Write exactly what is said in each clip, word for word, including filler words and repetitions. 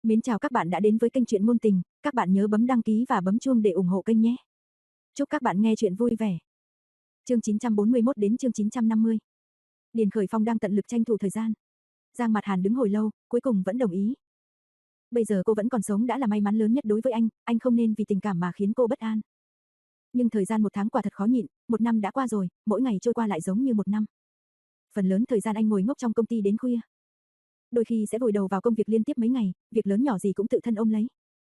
Mến chào các bạn đã đến với kênh truyện ngôn tình, các bạn nhớ bấm đăng ký và bấm chuông để ủng hộ kênh nhé. Chúc các bạn nghe truyện vui vẻ. Chương chín trăm bốn mươi mốt đến chương chín trăm năm mươi. Điền Khởi Phong đang tận lực tranh thủ thời gian. Giang Mạt Hàn đứng hồi lâu, cuối cùng vẫn đồng ý. Bây giờ cô vẫn còn sống đã là may mắn lớn nhất đối với anh, anh không nên vì tình cảm mà khiến cô bất an. Nhưng thời gian một tháng quả thật khó nhịn, một năm đã qua rồi, mỗi ngày trôi qua lại giống như một năm. Phần lớn thời gian anh ngồi ngốc trong công ty đến khuya. Đôi khi sẽ vùi đầu vào công việc liên tiếp mấy ngày, việc lớn nhỏ gì cũng tự thân ôm lấy.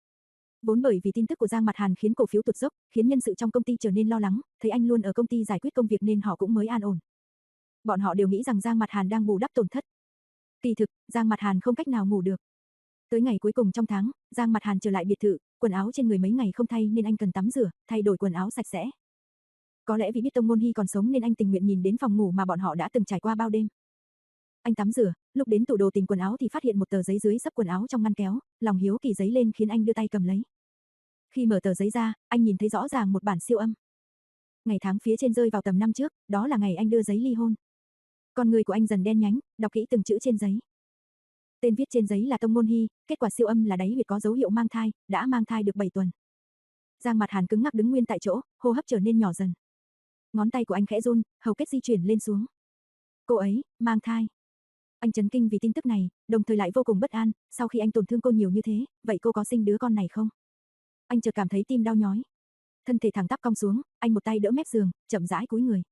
Vốn bởi vì tin tức của Giang Mạt Hàn khiến cổ phiếu tụt dốc, khiến nhân sự trong công ty trở nên lo lắng, thấy anh luôn ở công ty giải quyết công việc nên họ cũng mới an ổn. Bọn họ đều nghĩ rằng Giang Mạt Hàn đang bù đắp tổn thất. Kỳ thực, Giang Mạt Hàn không cách nào ngủ được. Tới ngày cuối cùng trong tháng, Giang Mạt Hàn trở lại biệt thự, quần áo trên người mấy ngày không thay nên anh cần tắm rửa, thay đổi quần áo sạch sẽ. Có lẽ vì biết Tông Ngôn Hy còn sống nên anh tình nguyện nhìn đến phòng ngủ mà bọn họ đã từng trải qua bao đêm. Anh tắm rửa, lúc đến tủ đồ tìm quần áo thì phát hiện một tờ giấy dưới xấp quần áo trong ngăn kéo, lòng hiếu kỳ giấy lên khiến anh đưa tay cầm lấy. Khi mở tờ giấy ra, anh nhìn thấy rõ ràng một bản siêu âm. Ngày tháng phía trên rơi vào tầm năm trước, đó là ngày anh đưa giấy ly hôn. Con người của anh dần đen nhánh, đọc kỹ từng chữ trên giấy. Tên viết trên giấy là Tông Ngôn Hy, kết quả siêu âm là đáy huyệt có dấu hiệu mang thai, đã mang thai được bảy tuần. Giang Mạt Hàn cứng ngắc đứng nguyên tại chỗ, hô hấp trở nên nhỏ dần. Ngón tay của anh khẽ run, hầu kết di chuyển lên xuống. Cô ấy, mang thai. Anh chấn kinh vì tin tức này, đồng thời lại vô cùng bất an, sau khi anh tổn thương cô nhiều như thế, vậy cô có sinh đứa con này không? Anh chợt cảm thấy tim đau nhói. Thân thể thẳng tắp cong xuống, anh một tay đỡ mép giường, chậm rãi cúi người.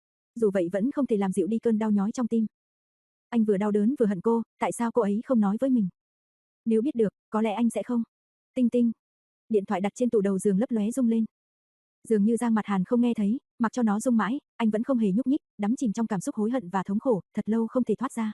Dù vậy vẫn không thể làm dịu đi cơn đau nhói trong tim. Anh vừa đau đớn vừa hận cô, tại sao cô ấy không nói với mình? Nếu biết được, có lẽ anh sẽ không. Tinh tinh. Điện thoại đặt trên tủ đầu giường lấp lóe rung lên. Dường như Giang Mạt Hàn không nghe thấy, mặc cho nó rung mãi, anh vẫn không hề nhúc nhích, đắm chìm trong cảm xúc hối hận và thống khổ, thật lâu không thể thoát ra.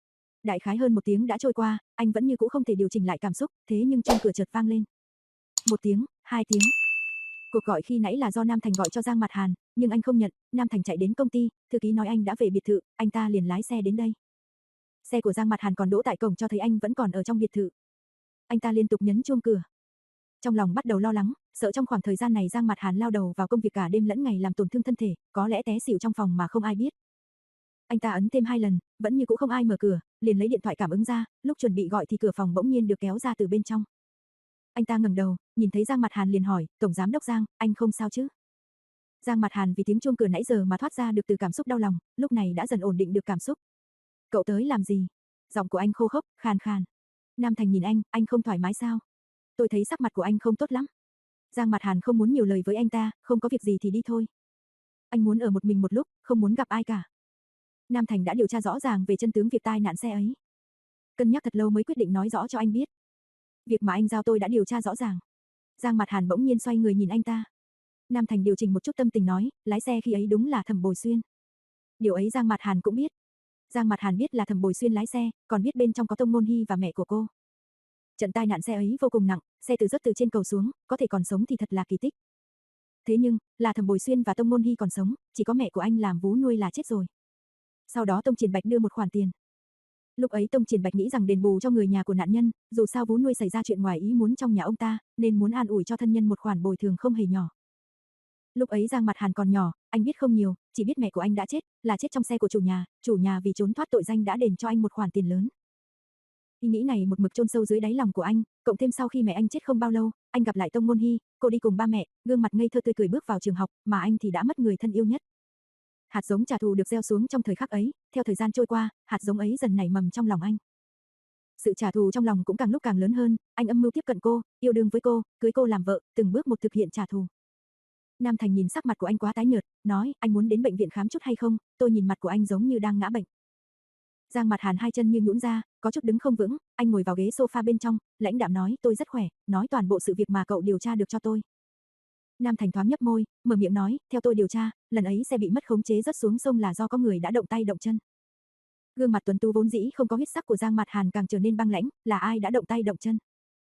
Đại khái hơn một tiếng đã trôi qua, anh vẫn như cũ không thể điều chỉnh lại cảm xúc, thế nhưng chuông cửa chợt vang lên. Một tiếng, hai tiếng. Cuộc gọi khi nãy là do Nam Thành gọi cho Giang Mạt Hàn, nhưng anh không nhận, Nam Thành chạy đến công ty, thư ký nói anh đã về biệt thự, anh ta liền lái xe đến đây. Xe của Giang Mạt Hàn còn đỗ tại cổng cho thấy anh vẫn còn ở trong biệt thự. Anh ta liên tục nhấn chuông cửa. Trong lòng bắt đầu lo lắng, sợ trong khoảng thời gian này Giang Mạt Hàn lao đầu vào công việc cả đêm lẫn ngày làm tổn thương thân thể, có lẽ té xỉu trong phòng mà không ai biết. Anh ta ấn thêm hai lần, vẫn như cũ không ai mở cửa, liền lấy điện thoại cảm ứng ra, lúc chuẩn bị gọi thì cửa phòng bỗng nhiên được kéo ra từ bên trong. Anh ta ngẩng đầu, nhìn thấy Giang Mạt Hàn liền hỏi, "Tổng giám đốc Giang, anh không sao chứ?" Giang Mạt Hàn vì tiếng chuông cửa nãy giờ mà thoát ra được từ cảm xúc đau lòng, lúc này đã dần ổn định được cảm xúc. "Cậu tới làm gì?" Giọng của anh khô khốc, khàn khàn. Nam Thành nhìn anh, "Anh không thoải mái sao? Tôi thấy sắc mặt của anh không tốt lắm." Giang Mạt Hàn không muốn nhiều lời với anh ta, "Không có việc gì thì đi thôi. Anh muốn ở một mình một lúc, không muốn gặp ai cả." Nam Thành đã điều tra rõ ràng về chân tướng việc tai nạn xe ấy. Cân nhắc thật lâu mới quyết định nói rõ cho anh biết. Việc mà anh giao tôi đã điều tra rõ ràng. Giang Mạt Hàn bỗng nhiên xoay người nhìn anh ta. Nam Thành điều chỉnh một chút tâm tình nói, lái xe khi ấy đúng là Thẩm Bồi Xuyên. Điều ấy Giang Mạt Hàn cũng biết. Giang Mạt Hàn biết là Thẩm Bồi Xuyên lái xe, còn biết bên trong có Tông Ngôn Hy và mẹ của cô. Trận tai nạn xe ấy vô cùng nặng, xe từ rớt từ trên cầu xuống, có thể còn sống thì thật là kỳ tích. Thế nhưng, là Thẩm Bồi Xuyên và Tông Ngôn Hy còn sống, chỉ có mẹ của anh làm vú nuôi là chết rồi. Sau đó Tông Triển Bạch đưa một khoản tiền. Lúc ấy Tông Triển Bạch nghĩ rằng đền bù cho người nhà của nạn nhân, dù sao vú nuôi xảy ra chuyện ngoài ý muốn trong nhà ông ta, nên muốn an ủi cho thân nhân một khoản bồi thường không hề nhỏ. Lúc ấy Giang Mạt Hàn còn nhỏ, anh biết không nhiều, chỉ biết mẹ của anh đã chết, là chết trong xe của chủ nhà, chủ nhà vì trốn thoát tội danh đã đền cho anh một khoản tiền lớn. Ý nghĩ này một mực chôn sâu dưới đáy lòng của anh, cộng thêm sau khi mẹ anh chết không bao lâu, anh gặp lại Tông Ngôn Hy, cô đi cùng ba mẹ, gương mặt ngây thơ tươi cười bước vào trường học, mà anh thì đã mất người thân yêu nhất. Hạt giống trả thù được gieo xuống trong thời khắc ấy, theo thời gian trôi qua, hạt giống ấy dần nảy mầm trong lòng anh. Sự trả thù trong lòng cũng càng lúc càng lớn hơn, anh âm mưu tiếp cận cô, yêu đương với cô, cưới cô làm vợ, từng bước một thực hiện trả thù. Nam Thành nhìn sắc mặt của anh quá tái nhợt, nói, anh muốn đến bệnh viện khám chút hay không, tôi nhìn mặt của anh giống như đang ngã bệnh. Giang Mạt Hàn hai chân như nhũn ra, có chút đứng không vững, anh ngồi vào ghế sofa bên trong, lãnh đạm nói, tôi rất khỏe, nói toàn bộ sự việc mà cậu điều tra được cho tôi. Nam Thành thoáng nhấp môi, mở miệng nói, theo tôi điều tra, lần ấy xe bị mất khống chế rớt xuống sông là do có người đã động tay động chân. Gương mặt tuấn tú vốn dĩ không có huyết sắc của Giang Mạt Hàn càng trở nên băng lãnh, là ai đã động tay động chân?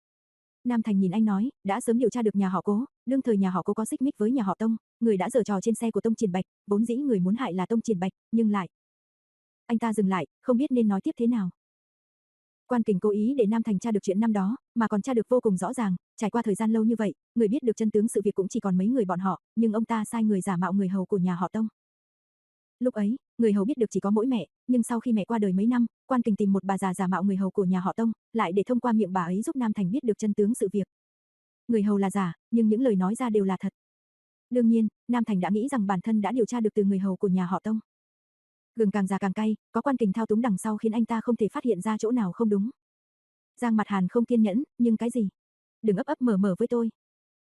Nam Thành nhìn anh nói, đã sớm điều tra được nhà họ Cố, đương thời nhà họ Cố có xích mích với nhà họ Tông, người đã giở trò trên xe của Tông Triển Bạch, vốn dĩ người muốn hại là Tông Triển Bạch, nhưng lại. Anh ta dừng lại, không biết nên nói tiếp thế nào. Quan Kình cố ý để Nam Thành tra được chuyện năm đó, mà còn tra được vô cùng rõ ràng, trải qua thời gian lâu như vậy, người biết được chân tướng sự việc cũng chỉ còn mấy người bọn họ, nhưng ông ta sai người giả mạo người hầu của nhà họ Tông. Lúc ấy, người hầu biết được chỉ có mỗi mẹ, nhưng sau khi mẹ qua đời mấy năm, quan kình tìm một bà già giả mạo người hầu của nhà họ Tông, lại để thông qua miệng bà ấy giúp Nam Thành biết được chân tướng sự việc. Người hầu là giả, nhưng những lời nói ra đều là thật. Đương nhiên, Nam Thành đã nghĩ rằng bản thân đã điều tra được từ người hầu của nhà họ Tông. Gừng càng già càng cay, có quan kình thao túng đằng sau khiến anh ta không thể phát hiện ra chỗ nào không đúng. Giang Mặt Hàn không kiên nhẫn, nhưng cái gì? Đừng ấp ấp mở mở với tôi.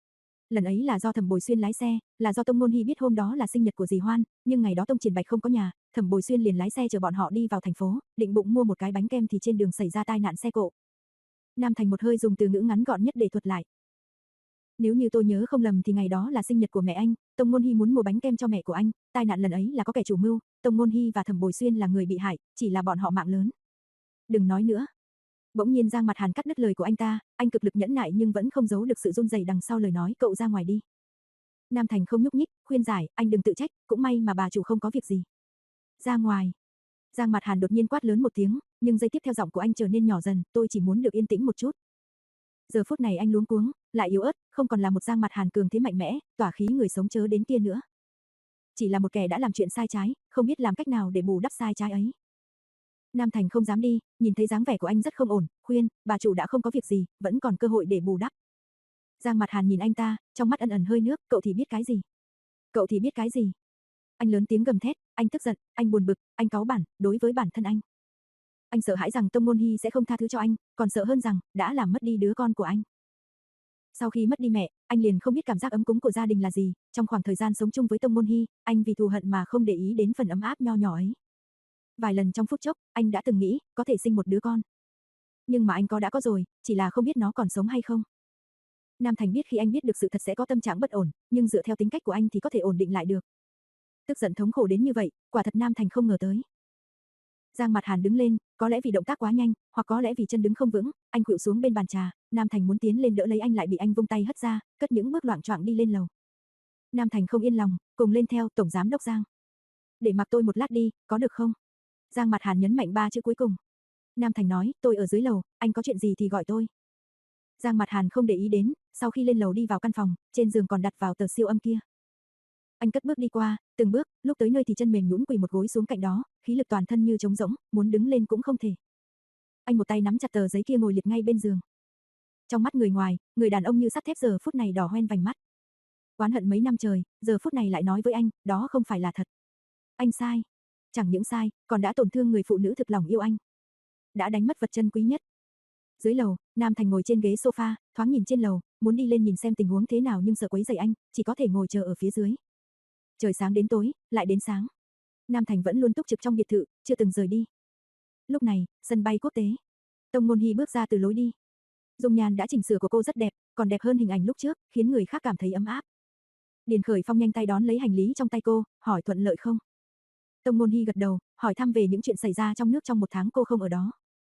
Lần ấy là do Thẩm Bồi Xuyên lái xe, là do Tông Ngôn Hi biết hôm đó là sinh nhật của dì Hoan, nhưng ngày đó Tông Triển Bạch không có nhà, Thẩm Bồi Xuyên liền lái xe chở bọn họ đi vào thành phố, định bụng mua một cái bánh kem thì trên đường xảy ra tai nạn xe cộ. Nam Thành một hơi dùng từ ngữ ngắn gọn nhất để thuật lại. Nếu như tôi nhớ không lầm thì ngày đó là sinh nhật của mẹ anh, Tông Ngôn Hi muốn mua bánh kem cho mẹ của anh, tai nạn lần ấy là có kẻ chủ mưu, Tông Ngôn Hi và Thẩm Bồi Xuyên là người bị hại, chỉ là bọn họ mạng lớn. Đừng nói nữa. Bỗng nhiên Giang Mặt Hàn cắt đứt lời của anh ta, anh cực lực nhẫn nại nhưng vẫn không giấu được sự run rẩy đằng sau lời nói, cậu ra ngoài đi. Nam Thành không nhúc nhích, khuyên giải, anh đừng tự trách, cũng may mà bà chủ không có việc gì. Ra ngoài. Giang Mặt Hàn đột nhiên quát lớn một tiếng, nhưng giây tiếp theo giọng của anh trở nên nhỏ dần, tôi chỉ muốn được yên tĩnh một chút. Giờ phút này anh luống cuống, lại yếu ớt, không còn là một Giang Mặt Hàn cường thế mạnh mẽ, tỏa khí người sống chớ đến kia nữa. Chỉ là một kẻ đã làm chuyện sai trái, không biết làm cách nào để bù đắp sai trái ấy. Nam Thành không dám đi, nhìn thấy dáng vẻ của anh rất không ổn, khuyên, bà chủ đã không có việc gì, vẫn còn cơ hội để bù đắp. Giang Mặt Hàn nhìn anh ta, trong mắt ẩn ẩn hơi nước, cậu thì biết cái gì? Cậu thì biết cái gì? Anh lớn tiếng gầm thét, anh tức giận, anh buồn bực, anh cáu bản, đối với bản thân anh. Anh sợ hãi rằng Tông Ngôn Hi sẽ không tha thứ cho anh, còn sợ hơn rằng, đã làm mất đi đứa con của anh. Sau khi mất đi mẹ, anh liền không biết cảm giác ấm cúng của gia đình là gì, trong khoảng thời gian sống chung với Tông Ngôn Hi, anh vì thù hận mà không để ý đến phần ấm áp nho nhỏ ấy. Vài lần trong phút chốc, anh đã từng nghĩ, có thể sinh một đứa con. Nhưng mà anh có đã có rồi, chỉ là không biết nó còn sống hay không. Nam Thành biết khi anh biết được sự thật sẽ có tâm trạng bất ổn, nhưng dựa theo tính cách của anh thì có thể ổn định lại được. Tức giận thống khổ đến như vậy, quả thật Nam Thành không ngờ tới. Giang Mặt Hàn đứng lên, có lẽ vì động tác quá nhanh, hoặc có lẽ vì chân đứng không vững, anh khuỵu xuống bên bàn trà, Nam Thành muốn tiến lên đỡ lấy anh lại bị anh vung tay hất ra, cất những bước loạng choạng đi lên lầu. Nam Thành không yên lòng, cùng lên theo tổng giám đốc Giang. Để mặc tôi một lát đi, có được không? Giang Mặt Hàn nhấn mạnh ba chữ cuối cùng. Nam Thành nói, tôi ở dưới lầu, anh có chuyện gì thì gọi tôi. Giang Mặt Hàn không để ý đến, sau khi lên lầu đi vào căn phòng, trên giường còn đặt vào tờ siêu âm kia. Anh cất bước đi qua, từng bước, lúc tới nơi thì chân mềm nhũn quỳ một gối xuống cạnh đó, khí lực toàn thân như trống rỗng, muốn đứng lên cũng không thể. Anh một tay nắm chặt tờ giấy kia ngồi liệt ngay bên giường. Trong mắt người ngoài, người đàn ông như sắt thép giờ phút này đỏ hoen vành mắt. Oán hận mấy năm trời, giờ phút này lại nói với anh, đó không phải là thật. Anh sai. Chẳng những sai, còn đã tổn thương người phụ nữ thực lòng yêu anh. Đã đánh mất vật chân quý nhất. Dưới lầu, Nam Thành ngồi trên ghế sofa, thoáng nhìn trên lầu, muốn đi lên nhìn xem tình huống thế nào nhưng sợ quấy rầy anh, chỉ có thể ngồi chờ ở phía dưới. Trời sáng đến tối, lại đến sáng. Nam Thành vẫn luôn túc trực trong biệt thự, chưa từng rời đi. Lúc này, sân bay quốc tế. Tông Ngôn Hi bước ra từ lối đi. Dung nhan đã chỉnh sửa của cô rất đẹp, còn đẹp hơn hình ảnh lúc trước, khiến người khác cảm thấy ấm áp. Điền Khởi Phong nhanh tay đón lấy hành lý trong tay cô, hỏi thuận lợi không? Tông Ngôn Hi gật đầu, hỏi thăm về những chuyện xảy ra trong nước trong một tháng cô không ở đó.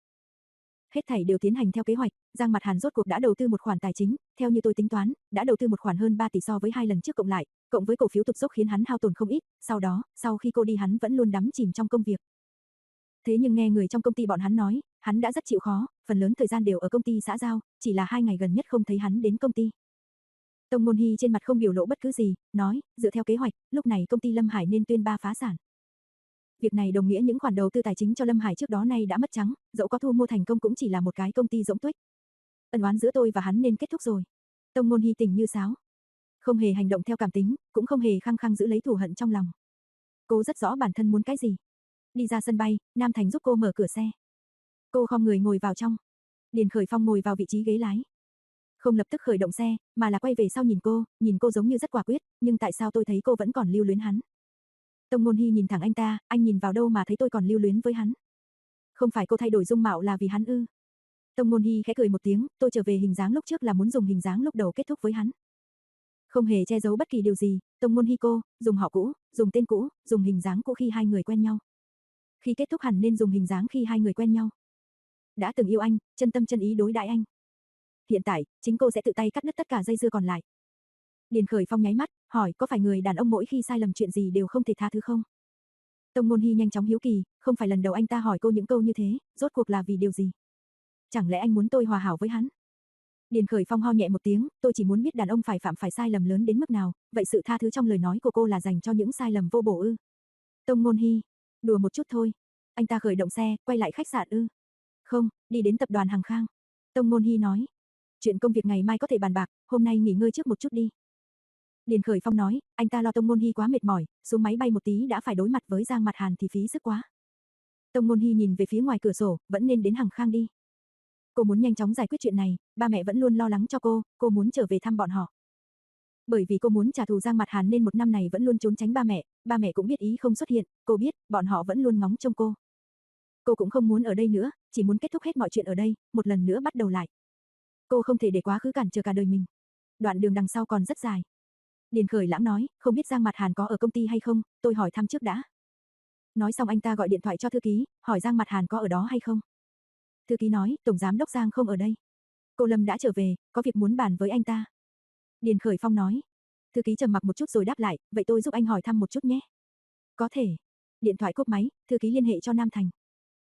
Hết thảy đều tiến hành theo kế hoạch, Giang Mặt Hàn rốt cuộc đã đầu tư một khoản tài chính, theo như tôi tính toán, đã đầu tư một khoản hơn ba tỷ so với hai lần trước cộng lại, cộng với cổ phiếu tụt dốc khiến hắn hao tổn không ít, sau đó, sau khi cô đi hắn vẫn luôn đắm chìm trong công việc. Thế nhưng nghe người trong công ty bọn hắn nói, hắn đã rất chịu khó, phần lớn thời gian đều ở công ty xã giao, chỉ là hai ngày gần nhất không thấy hắn đến công ty. Tông Ngôn Hi trên mặt không biểu lộ bất cứ gì, nói, dựa theo kế hoạch, lúc này công ty Lâm Hải nên tuyên ba phá sản. Việc này đồng nghĩa những khoản đầu tư tài chính cho Lâm Hải trước đó nay đã mất trắng, dẫu có thu mua thành công cũng chỉ là một cái công ty rỗng tuếch. Ân oán giữa tôi và hắn nên kết thúc rồi. Tông Ngôn Hi tỉnh như sáo. Không hề hành động theo cảm tính, cũng không hề khăng khăng giữ lấy thù hận trong lòng. Cô rất rõ bản thân muốn cái gì. Đi ra sân bay, Nam Thành giúp cô mở cửa xe. Cô khom người ngồi vào trong. Điền Khởi Phong ngồi vào vị trí ghế lái. Không lập tức khởi động xe, mà là quay về sau nhìn cô, nhìn cô giống như rất quả quyết, nhưng tại sao tôi thấy cô vẫn còn lưu luyến hắn? Tông Ngôn Hi nhìn thẳng anh ta, anh nhìn vào đâu mà thấy tôi còn lưu luyến với hắn? Không phải cô thay đổi dung mạo là vì hắn ư? Tông Ngôn Hi khẽ cười một tiếng, tôi trở về hình dáng lúc trước là muốn dùng hình dáng lúc đầu kết thúc với hắn. Không hề che giấu bất kỳ điều gì, Tông Ngôn Hi cô, dùng họ cũ, dùng tên cũ, dùng hình dáng cũ khi hai người quen nhau. Khi kết thúc hẳn nên dùng hình dáng khi hai người quen nhau. Đã từng yêu anh, chân tâm chân ý đối đãi anh. Hiện tại, chính cô sẽ tự tay cắt đứt tất cả dây dưa còn lại. Điền Khởi Phong nháy mắt, hỏi có phải người đàn ông mỗi khi sai lầm chuyện gì đều không thể tha thứ không? Tông Ngôn Hi nhanh chóng hiếu kỳ, không phải lần đầu anh ta hỏi cô những câu như thế, rốt cuộc là vì điều gì? Chẳng lẽ anh muốn tôi hòa hảo với hắn? Điền Khởi Phong ho nhẹ một tiếng, tôi chỉ muốn biết đàn ông phải phạm phải sai lầm lớn đến mức nào, vậy sự tha thứ trong lời nói của cô là dành cho những sai lầm vô bổ ư? Tông Ngôn Hy, đùa một chút thôi. Anh ta khởi động xe, quay lại khách sạn ư? Không, đi đến tập đoàn Hằng Khang. Tông Ngôn Hy nói. Chuyện công việc ngày mai có thể bàn bạc, hôm nay nghỉ ngơi trước một chút đi. Điền Khởi Phong nói, anh ta lo Tông Ngôn Hy quá mệt mỏi, xuống máy bay một tí đã phải đối mặt với Giang Mặt Hàn thì phí sức quá. Tông Ngôn Hy nhìn về phía ngoài cửa sổ, vẫn nên đến Hằng Khang đi. Cô muốn nhanh chóng giải quyết chuyện này, ba mẹ vẫn luôn lo lắng cho cô, cô muốn trở về thăm bọn họ. Bởi vì cô muốn trả thù Giang Mặt Hàn nên một năm này vẫn luôn trốn tránh ba mẹ, ba mẹ cũng biết ý không xuất hiện, cô biết, bọn họ vẫn luôn ngóng trông cô. Cô cũng không muốn ở đây nữa, chỉ muốn kết thúc hết mọi chuyện ở đây, một lần nữa bắt đầu lại. Cô không thể để quá khứ cản trở cả đời mình. Đoạn đường đằng sau còn rất dài. Điền Khởi Lãng nói, không biết Giang Mặt Hàn có ở công ty hay không, tôi hỏi thăm trước đã. Nói xong anh ta gọi điện thoại cho thư ký, hỏi Giang Mặt Hàn có ở đó hay không. Thư ký nói, Tổng Giám Đốc Giang không ở đây. Cô Lâm đã trở về, có việc muốn bàn với anh ta. Điền Khởi Phong nói. Thư ký trầm mặc một chút rồi đáp lại, vậy tôi giúp anh hỏi thăm một chút nhé. Có thể. Điện thoại cúp máy, thư ký liên hệ cho Nam Thành.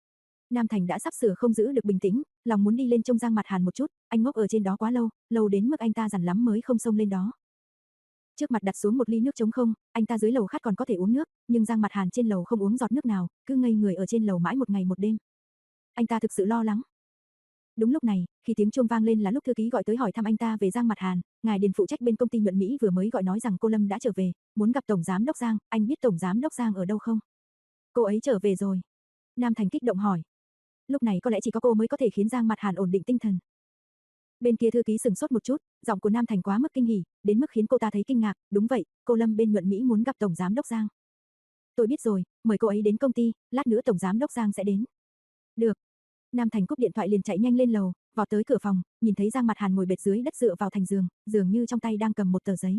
Nam Thành đã sắp sửa không giữ được bình tĩnh, lòng muốn đi lên trông Giang Mặt Hàn một chút, anh ngốc ở trên đó quá lâu, lâu đến mức anh ta dằn lắm mới không xông lên đó. Trước mặt đặt xuống một ly nước trống không, anh ta dưới lầu khát còn có thể uống nước, nhưng Giang Mặt Hàn trên lầu không uống giọt nước nào, cứ ngây người ở trên lầu mãi một ngày một đêm. Anh ta thực sự lo lắng. Đúng lúc này, khi tiếng chuông vang lên là lúc thư ký gọi tới hỏi thăm anh ta về Giang Mặt Hàn, ngài Điền phụ trách bên công ty nhuận Mỹ vừa mới gọi nói rằng cô Lâm đã trở về, muốn gặp Tổng Giám Đốc Giang, anh biết Tổng Giám Đốc Giang ở đâu không? Cô ấy trở về rồi. Nam Thành kích động hỏi. Lúc này có lẽ chỉ có cô mới có thể khiến Giang Mặt Hàn ổn định tinh thần. Bên kia thư ký sừng sốt một chút, giọng của Nam Thành quá mức kinh hỉ, đến mức khiến cô ta thấy kinh ngạc, đúng vậy, cô Lâm bên nhuận Mỹ muốn gặp Tổng Giám Đốc Giang. Tôi biết rồi, mời cô ấy đến công ty, lát nữa Tổng Giám Đốc Giang sẽ đến. Được. Nam Thành cúp điện thoại liền chạy nhanh lên lầu, vọt tới cửa phòng, nhìn thấy Giang Mặt Hàn ngồi bệt dưới đất dựa vào thành giường, dường như trong tay đang cầm một tờ giấy.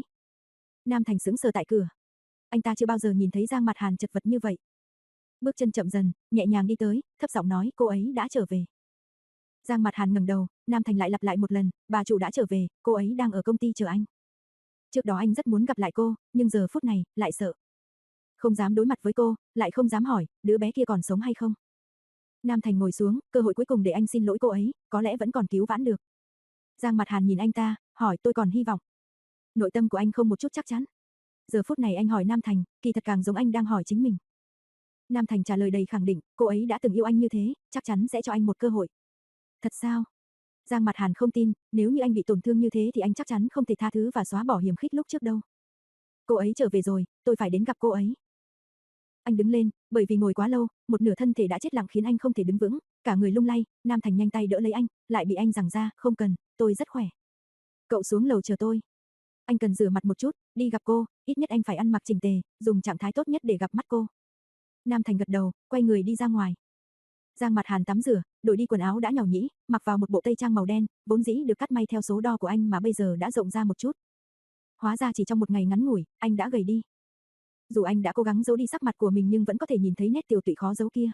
Nam Thành sững sờ tại cửa. Anh ta chưa bao giờ nhìn thấy Giang Mặt Hàn chật vật như vậy. Bước chân chậm dần, nhẹ nhàng đi tới, thấp giọng nói cô ấy đã trở về. Giang Mặt Hàn ngẩng đầu, Nam Thành lại lặp lại một lần, bà chủ đã trở về, cô ấy đang ở công ty chờ anh. Trước đó anh rất muốn gặp lại cô, nhưng giờ phút này, lại sợ. Không dám đối mặt với cô, lại không dám hỏi, đứa bé kia còn sống hay không. Nam Thành ngồi xuống, cơ hội cuối cùng để anh xin lỗi cô ấy, có lẽ vẫn còn cứu vãn được. Giang Mặt Hàn nhìn anh ta, hỏi tôi còn hy vọng. Nội tâm của anh không một chút chắc chắn. Giờ phút này anh hỏi Nam Thành, kỳ thật càng giống anh đang hỏi chính mình. Nam Thành trả lời đầy khẳng định, cô ấy đã từng yêu anh như thế, chắc chắn sẽ cho anh một cơ hội. Thật sao? Giang Mặt Hàn không tin, nếu như anh bị tổn thương như thế thì anh chắc chắn không thể tha thứ và xóa bỏ hiềm khích lúc trước đâu. Cô ấy trở về rồi, tôi phải đến gặp cô ấy. Anh đứng lên, bởi vì ngồi quá lâu, một nửa thân thể đã chết lặng khiến anh không thể đứng vững, cả người lung lay, Nam Thành nhanh tay đỡ lấy anh, lại bị anh giằng ra, không cần, tôi rất khỏe. Cậu xuống lầu chờ tôi. Anh cần rửa mặt một chút, đi gặp cô, ít nhất anh phải ăn mặc chỉnh tề, dùng trạng thái tốt nhất để gặp mắt cô. Nam Thành gật đầu, quay người đi ra ngoài. Giang Mặt Hàn tắm rửa, đổi đi quần áo đã nhỏ nhĩ, mặc vào một bộ tây trang màu đen, vốn dĩ được cắt may theo số đo của anh mà bây giờ đã rộng ra một chút. Hóa ra chỉ trong một ngày ngắn ngủi, anh đã gầy đi. Dù anh đã cố gắng giấu đi sắc mặt của mình nhưng vẫn có thể nhìn thấy nét tiều tụy khó giấu kia.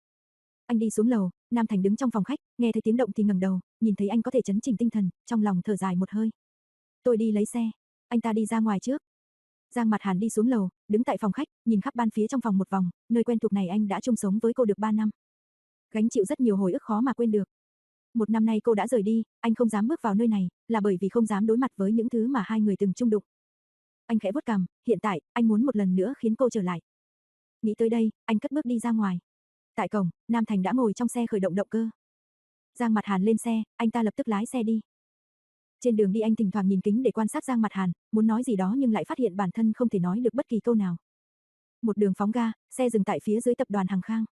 Anh đi xuống lầu, Nam Thành đứng trong phòng khách, nghe thấy tiếng động thì ngẩng đầu, nhìn thấy anh có thể trấn chỉnh tinh thần, trong lòng thở dài một hơi. Tôi đi lấy xe. Anh ta đi ra ngoài trước. Giang Mặt Hàn đi xuống lầu, đứng tại phòng khách, nhìn khắp ban phía trong phòng một vòng, nơi quen thuộc này anh đã chung sống với cô được ba năm. Gánh chịu rất nhiều hồi ức khó mà quên được. Một năm nay cô đã rời đi, anh không dám bước vào nơi này, là bởi vì không dám đối mặt với những thứ mà hai người từng chung đụng. Anh khẽ vuốt cằm, hiện tại, anh muốn một lần nữa khiến cô trở lại. Nghĩ tới đây, anh cất bước đi ra ngoài. Tại cổng, Nam Thành đã ngồi trong xe khởi động động cơ. Giang Mặt Hàn lên xe, anh ta lập tức lái xe đi. Trên đường đi anh thỉnh thoảng nhìn kính để quan sát Giang Mặt Hàn, muốn nói gì đó nhưng lại phát hiện bản thân không thể nói được bất kỳ câu nào. Một đường phóng ga, xe dừng tại phía dưới tập đoàn Hằng Khang.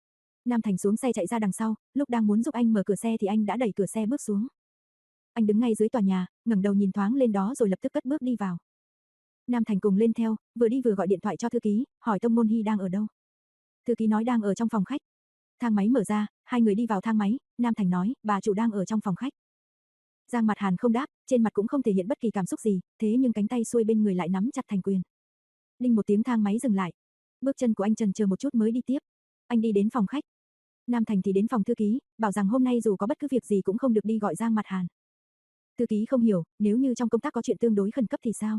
Nam Thành xuống xe chạy ra đằng sau, lúc đang muốn giúp anh mở cửa xe thì anh đã đẩy cửa xe bước xuống. Anh đứng ngay dưới tòa nhà, ngẩng đầu nhìn thoáng lên đó rồi lập tức cất bước đi vào. Nam Thành cùng lên theo, vừa đi vừa gọi điện thoại cho thư ký, hỏi Tông Ngôn Hy đang ở đâu. Thư ký nói đang ở trong phòng khách. Thang máy mở ra, hai người đi vào thang máy, Nam Thành nói, bà chủ đang ở trong phòng khách. Giang Mặt Hàn không đáp, trên mặt cũng không thể hiện bất kỳ cảm xúc gì, thế nhưng cánh tay xuôi bên người lại nắm chặt thành quyền. Đinh một tiếng thang máy dừng lại. Bước chân của anh chần chờ một chút mới đi tiếp. Anh đi đến phòng khách. Nam Thành thì đến phòng thư ký, bảo rằng hôm nay dù có bất cứ việc gì cũng không được đi gọi Giang Mặt Hàn. Thư ký không hiểu, nếu như trong công tác có chuyện tương đối khẩn cấp thì sao?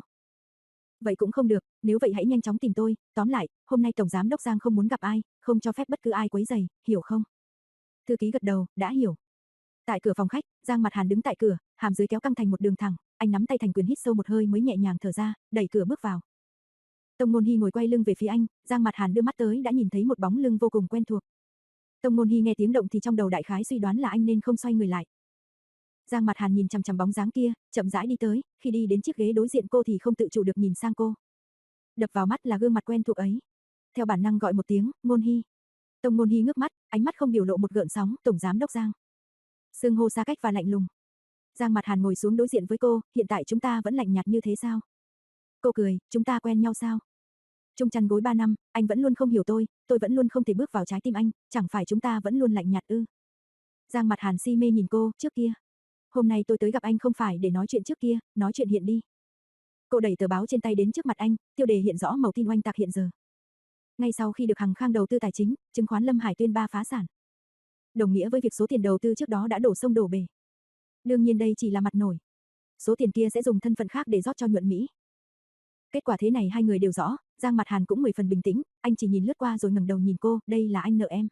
Vậy cũng không được, nếu vậy hãy nhanh chóng tìm tôi, tóm lại, hôm nay Tổng Giám Đốc Giang không muốn gặp ai, không cho phép bất cứ ai quấy rầy, hiểu không? Thư ký gật đầu, đã hiểu. Tại cửa phòng khách, Giang Mặt Hàn đứng tại cửa, hàm dưới kéo căng thành một đường thẳng, anh nắm tay thành quyền hít sâu một hơi mới nhẹ nhàng thở ra, đẩy cửa bước vào. Tông Ngôn Hi ngồi quay lưng về phía anh, Giang Mạt Hàn đưa mắt tới đã nhìn thấy một bóng lưng vô cùng quen thuộc. Tông Ngôn Hi nghe tiếng động thì trong đầu đại khái suy đoán là anh nên không xoay người lại. Giang Mạt Hàn nhìn chằm chằm bóng dáng kia, chậm rãi đi tới, khi đi đến chiếc ghế đối diện cô thì không tự chủ được nhìn sang cô. Đập vào mắt là gương mặt quen thuộc ấy. Theo bản năng gọi một tiếng, Ngôn Hi. Tông Ngôn Hi ngước mắt, ánh mắt không biểu lộ một gợn sóng, tổng giám đốc Giang. Xưng hô xa cách và lạnh lùng. Giang Mạt Hàn ngồi xuống đối diện với cô, hiện tại chúng ta vẫn lạnh nhạt như thế sao? Cô cười, chúng ta quen nhau sao? Chung chăn gối ba năm, anh vẫn luôn không hiểu tôi, tôi vẫn luôn không thể bước vào trái tim anh, chẳng phải chúng ta vẫn luôn lạnh nhạt ư? Giang Mạt Hàn si mê nhìn cô, trước kia. Hôm nay tôi tới gặp anh không phải để nói chuyện trước kia, nói chuyện hiện đi. Cô đẩy tờ báo trên tay đến trước mặt anh, tiêu đề hiện rõ màu tin oanh tạc hiện giờ. Ngay sau khi được Hằng Khang đầu tư tài chính, chứng khoán Lâm Hải tuyên ba phá sản. Đồng nghĩa với việc số tiền đầu tư trước đó đã đổ sông đổ bể. Đương nhiên đây chỉ là mặt nổi. Số tiền kia sẽ dùng thân phận khác để rót cho Nhuận Mỹ. Kết quả thế này hai người đều rõ, Giang Mạt Hàn cũng mười phần bình tĩnh, anh chỉ nhìn lướt qua rồi ngẩng đầu nhìn cô, đây là anh nợ em.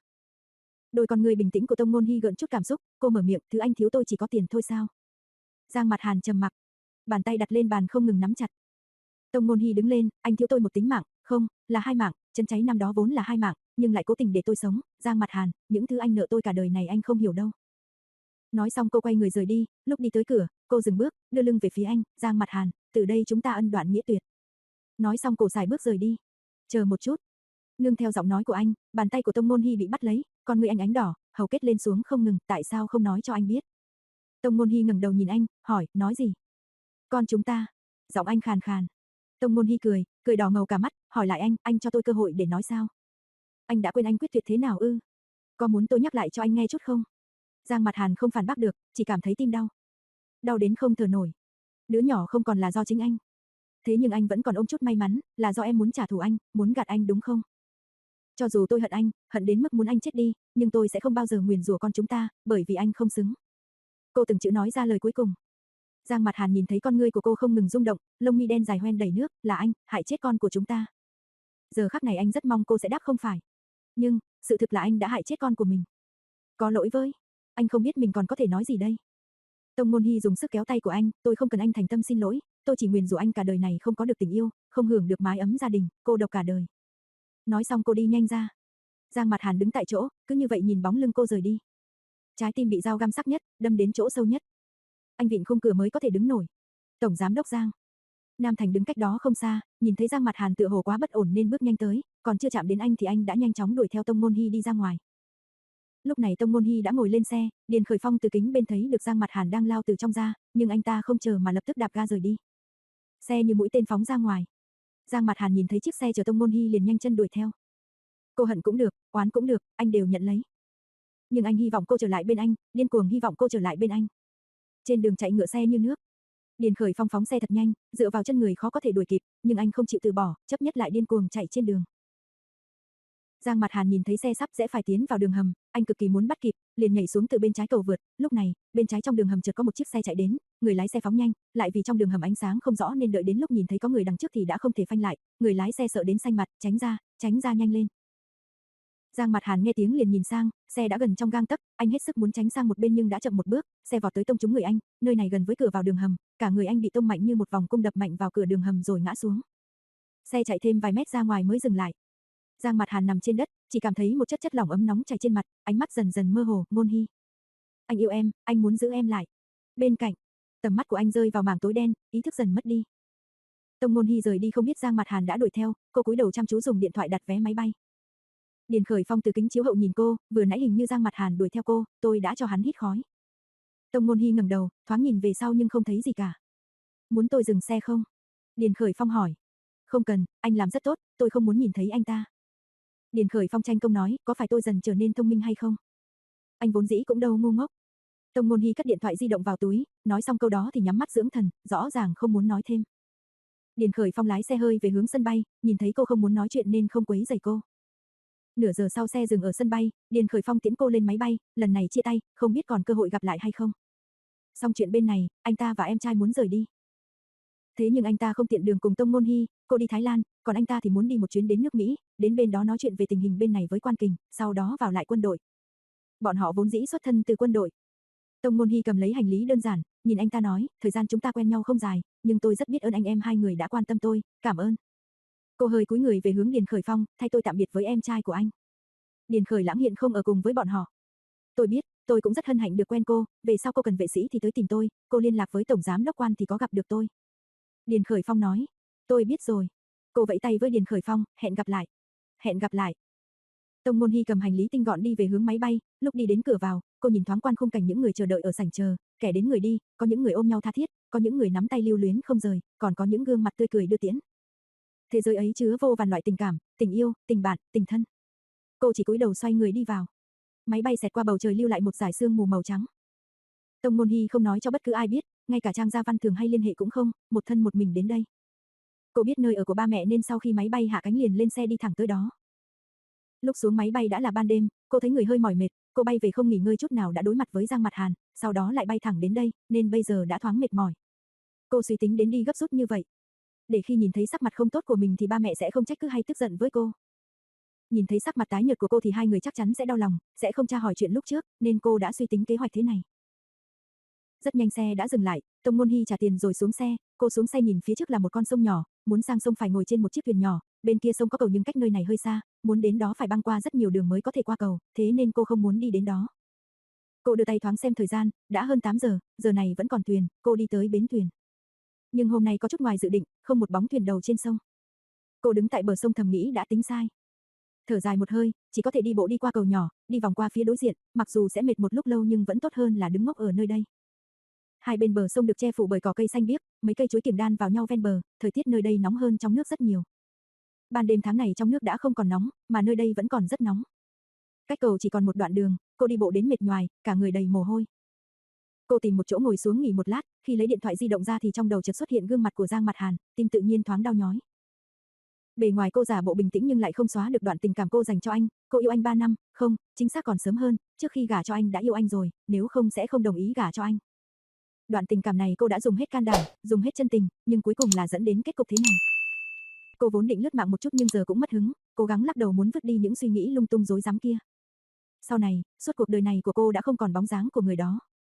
Đôi con người bình tĩnh của Tông Ngôn Hi gợn chút cảm xúc, cô mở miệng, thứ anh thiếu tôi chỉ có tiền thôi sao? Giang Mạt Hàn trầm mặc, bàn tay đặt lên bàn không ngừng nắm chặt. Tông Ngôn Hi đứng lên, anh thiếu tôi một tính mạng, không, là hai mạng, chân cháy năm đó vốn là hai mạng, nhưng lại cố tình để tôi sống, Giang Mạt Hàn, những thứ anh nợ tôi cả đời này anh không hiểu đâu. Nói xong cô quay người rời đi, lúc đi tới cửa, cô dừng bước, đưa lưng về phía anh, Giang Mạt Hàn, từ đây chúng ta ân đoạn nghĩa tuyệt. Nói xong cô xài bước rời đi. Chờ một chút. Nương theo giọng nói của anh, bàn tay của Tông Ngôn Hi bị bắt lấy, con người anh ánh đỏ, hầu kết lên xuống không ngừng, tại sao không nói cho anh biết? Tông Ngôn Hi ngẩng đầu nhìn anh, hỏi, nói gì? Con chúng ta. Giọng anh khàn khàn. Tông Ngôn Hi cười, cười đỏ ngầu cả mắt, hỏi lại anh, anh cho tôi cơ hội để nói sao? Anh đã quên anh quyết tuyệt thế nào ư? Có muốn tôi nhắc lại cho anh nghe chút không? Giang Mạt Hàn không phản bác được, chỉ cảm thấy tim đau. Đau đến không thở nổi. Đứa nhỏ không còn là do chính anh. Thế nhưng anh vẫn còn ôm chút may mắn, là do em muốn trả thù anh, muốn gạt anh đúng không? Cho dù tôi hận anh, hận đến mức muốn anh chết đi, nhưng tôi sẽ không bao giờ nguyền rủa con chúng ta, bởi vì anh không xứng. Cô từng chữ nói ra lời cuối cùng. Giang Mạt Hàn nhìn thấy con ngươi của cô không ngừng rung động, lông mi đen dài hoen đầy nước, là anh, hại chết con của chúng ta. Giờ khắc này anh rất mong cô sẽ đáp không phải. Nhưng, sự thực là anh đã hại chết con của mình. Có lỗi với, anh không biết mình còn có thể nói gì đây. Tông Ngôn Hi dùng sức kéo tay của anh, tôi không cần anh thành tâm xin lỗi, tôi chỉ nguyền rủa anh cả đời này không có được tình yêu, không hưởng được mái ấm gia đình, cô độc cả đời. Nói xong cô đi nhanh ra. Giang Mạt Hàn đứng tại chỗ, cứ như vậy nhìn bóng lưng cô rời đi. Trái tim bị dao găm sắc nhất, đâm đến chỗ sâu nhất. Anh vịn khung cửa mới có thể đứng nổi. Tổng giám đốc Giang. Nam Thành đứng cách đó không xa, nhìn thấy Giang Mạt Hàn tựa hồ quá bất ổn nên bước nhanh tới, còn chưa chạm đến anh thì anh đã nhanh chóng đuổi theo Tông Ngôn Hi đi ra ngoài. Lúc này Tông Ngôn Hi đã ngồi lên xe, Điền Khởi Phong từ kính bên thấy được Giang Mạt Hàn đang lao từ trong ra, nhưng anh ta không chờ mà lập tức đạp ga rời đi. Xe như mũi tên phóng ra ngoài. Giang Mạt Hàn nhìn thấy chiếc xe chở Tông Ngôn Hi liền nhanh chân đuổi theo. Cô hận cũng được, oán cũng được, anh đều nhận lấy. Nhưng anh hy vọng cô trở lại bên anh, điên cuồng hy vọng cô trở lại bên anh. Trên đường chạy ngựa xe như nước. Điền Khởi Phong phóng xe thật nhanh, dựa vào chân người khó có thể đuổi kịp, nhưng anh không chịu từ bỏ, chấp nhất lại điên cuồng chạy trên đường. Giang Mạt Hàn nhìn thấy xe sắp sẽ phải tiến vào đường hầm, anh cực kỳ muốn bắt kịp, liền nhảy xuống từ bên trái cầu vượt, lúc này, bên trái trong đường hầm chợt có một chiếc xe chạy đến, người lái xe phóng nhanh, lại vì trong đường hầm ánh sáng không rõ nên đợi đến lúc nhìn thấy có người đằng trước thì đã không thể phanh lại, người lái xe sợ đến xanh mặt, tránh ra, tránh ra nhanh lên. Giang Mạt Hàn nghe tiếng liền nhìn sang, xe đã gần trong gang tấc, anh hết sức muốn tránh sang một bên nhưng đã chậm một bước, xe vọt tới tông trúng người anh, nơi này gần với cửa vào đường hầm, cả người anh bị tông mạnh như một vòng cung đập mạnh vào cửa đường hầm rồi ngã xuống. Xe chạy thêm vài mét ra ngoài mới dừng lại. Giang Mạt Hàn nằm trên đất, chỉ cảm thấy một chất chất lỏng ấm nóng chảy trên mặt, ánh mắt dần dần mơ hồ, Ngôn Hi. Anh yêu em, anh muốn giữ em lại. Bên cạnh, tầm mắt của anh rơi vào mảng tối đen, ý thức dần mất đi. Tông Ngôn Hi rời đi không biết Giang Mạt Hàn đã đuổi theo, cô cúi đầu chăm chú dùng điện thoại đặt vé máy bay. Điền Khởi Phong từ kính chiếu hậu nhìn cô, vừa nãy hình như Giang Mạt Hàn đuổi theo cô, tôi đã cho hắn hít khói. Tông Ngôn Hi ngẩng đầu, thoáng nhìn về sau nhưng không thấy gì cả. Muốn tôi dừng xe không? Điền Khởi Phong hỏi. Không cần, anh làm rất tốt, tôi không muốn nhìn thấy anh ta. Điền Khởi Phong tranh công nói, có phải tôi dần trở nên thông minh hay không? Anh vốn dĩ cũng đâu ngu ngốc. Tông Ngôn Hi cất điện thoại di động vào túi, nói xong câu đó thì nhắm mắt dưỡng thần, rõ ràng không muốn nói thêm. Điền Khởi Phong lái xe hơi về hướng sân bay, nhìn thấy cô không muốn nói chuyện nên không quấy rầy cô. Nửa giờ sau xe dừng ở sân bay, Điền Khởi Phong tiễn cô lên máy bay, lần này chia tay, không biết còn cơ hội gặp lại hay không. Xong chuyện bên này, anh ta và em trai muốn rời đi. Thế nhưng anh ta không tiện đường cùng Tông Ngôn Hi, cô đi Thái Lan, còn anh ta thì muốn đi một chuyến đến nước Mỹ, đến bên đó nói chuyện về tình hình bên này với quan kình, sau đó vào lại quân đội. Bọn họ vốn dĩ xuất thân từ quân đội. Tông Ngôn Hi cầm lấy hành lý đơn giản, nhìn anh ta nói, thời gian chúng ta quen nhau không dài, nhưng tôi rất biết ơn anh em hai người đã quan tâm tôi, cảm ơn. Cô hơi cúi người về hướng Điền Khởi Phong, thay tôi tạm biệt với em trai của anh. Điền Khởi Lãng hiện không ở cùng với bọn họ. Tôi biết, tôi cũng rất hân hạnh được quen cô, về sau cô cần vệ sĩ thì tới tìm tôi, cô liên lạc với tổng giám đốc Quan thì có gặp được tôi. Điền Khởi Phong nói, tôi biết rồi. Cô vẫy tay với Điền Khởi Phong, hẹn gặp lại. Hẹn gặp lại. Tông Môn Hy cầm hành lý tinh gọn đi về hướng máy bay, lúc đi đến cửa vào, cô nhìn thoáng quan khung cảnh những người chờ đợi ở sảnh chờ, kẻ đến người đi, có những người ôm nhau tha thiết, có những người nắm tay lưu luyến không rời, còn có những gương mặt tươi cười đưa tiễn. Thế giới ấy chứa vô vàn loại tình cảm, tình yêu, tình bạn, tình thân. Cô chỉ cúi đầu xoay người đi vào. Máy bay xẹt qua bầu trời lưu lại một dải sương mù màu trắng. Tông Môn Hy không nói cho bất cứ ai biết, ngay cả Trang Gia Văn thường hay liên hệ cũng không, một thân một mình đến đây. Cô biết nơi ở của ba mẹ nên sau khi máy bay hạ cánh liền lên xe đi thẳng tới đó. Lúc xuống máy bay đã là ban đêm, cô thấy người hơi mỏi mệt, cô bay về không nghỉ ngơi chút nào đã đối mặt với Giang Mặt Hàn, sau đó lại bay thẳng đến đây, nên bây giờ đã thoáng mệt mỏi. Cô suy tính đến đi gấp rút như vậy, để khi nhìn thấy sắc mặt không tốt của mình thì ba mẹ sẽ không trách cứ hay tức giận với cô. Nhìn thấy sắc mặt tái nhợt của cô thì hai người chắc chắn sẽ đau lòng, sẽ không tra hỏi chuyện lúc trước, nên cô đã suy tính kế hoạch thế này. Rất nhanh xe đã dừng lại, Tông Môn Hy trả tiền rồi xuống xe, cô xuống xe nhìn phía trước là một con sông nhỏ, muốn sang sông phải ngồi trên một chiếc thuyền nhỏ, bên kia sông có cầu nhưng cách nơi này hơi xa, muốn đến đó phải băng qua rất nhiều đường mới có thể qua cầu, thế nên cô không muốn đi đến đó. Cô đưa tay thoáng xem thời gian, đã hơn tám giờ, giờ này vẫn còn thuyền, cô đi tới bến thuyền. Nhưng hôm nay có chút ngoài dự định, không một bóng thuyền đầu trên sông. Cô đứng tại bờ sông thầm nghĩ đã tính sai. Thở dài một hơi, chỉ có thể đi bộ đi qua cầu nhỏ, đi vòng qua phía đối diện, mặc dù sẽ mệt một lúc lâu nhưng vẫn tốt hơn là đứng ngốc ở nơi đây. Hai bên bờ sông được che phủ bởi cỏ cây xanh biếc, mấy cây chuối kiểng đan vào nhau ven bờ, thời tiết nơi đây nóng hơn trong nước rất nhiều. Ban đêm tháng này trong nước đã không còn nóng, mà nơi đây vẫn còn rất nóng. Cách cầu chỉ còn một đoạn đường, cô đi bộ đến mệt nhoài, cả người đầy mồ hôi. Cô tìm một chỗ ngồi xuống nghỉ một lát, khi lấy điện thoại di động ra thì trong đầu chợt xuất hiện gương mặt của Giang Mặt Hàn, tim tự nhiên thoáng đau nhói. Bề ngoài cô giả bộ bình tĩnh nhưng lại không xóa được đoạn tình cảm cô dành cho anh, cô yêu anh ba năm, không, chính xác còn sớm hơn, trước khi gả cho anh đã yêu anh rồi, nếu không sẽ không đồng ý gả cho anh. Đoạn tình cảm này cô đã dùng hết can đảm, dùng hết chân tình, nhưng cuối cùng là dẫn đến kết cục thế này. Cô vốn định lướt mạng một chút nhưng giờ cũng mất hứng, cố gắng lắc đầu muốn vứt đi những suy nghĩ lung tung rối rắm kia. Sau này, suốt cuộc đời này của cô đã không còn bóng dáng của người đó.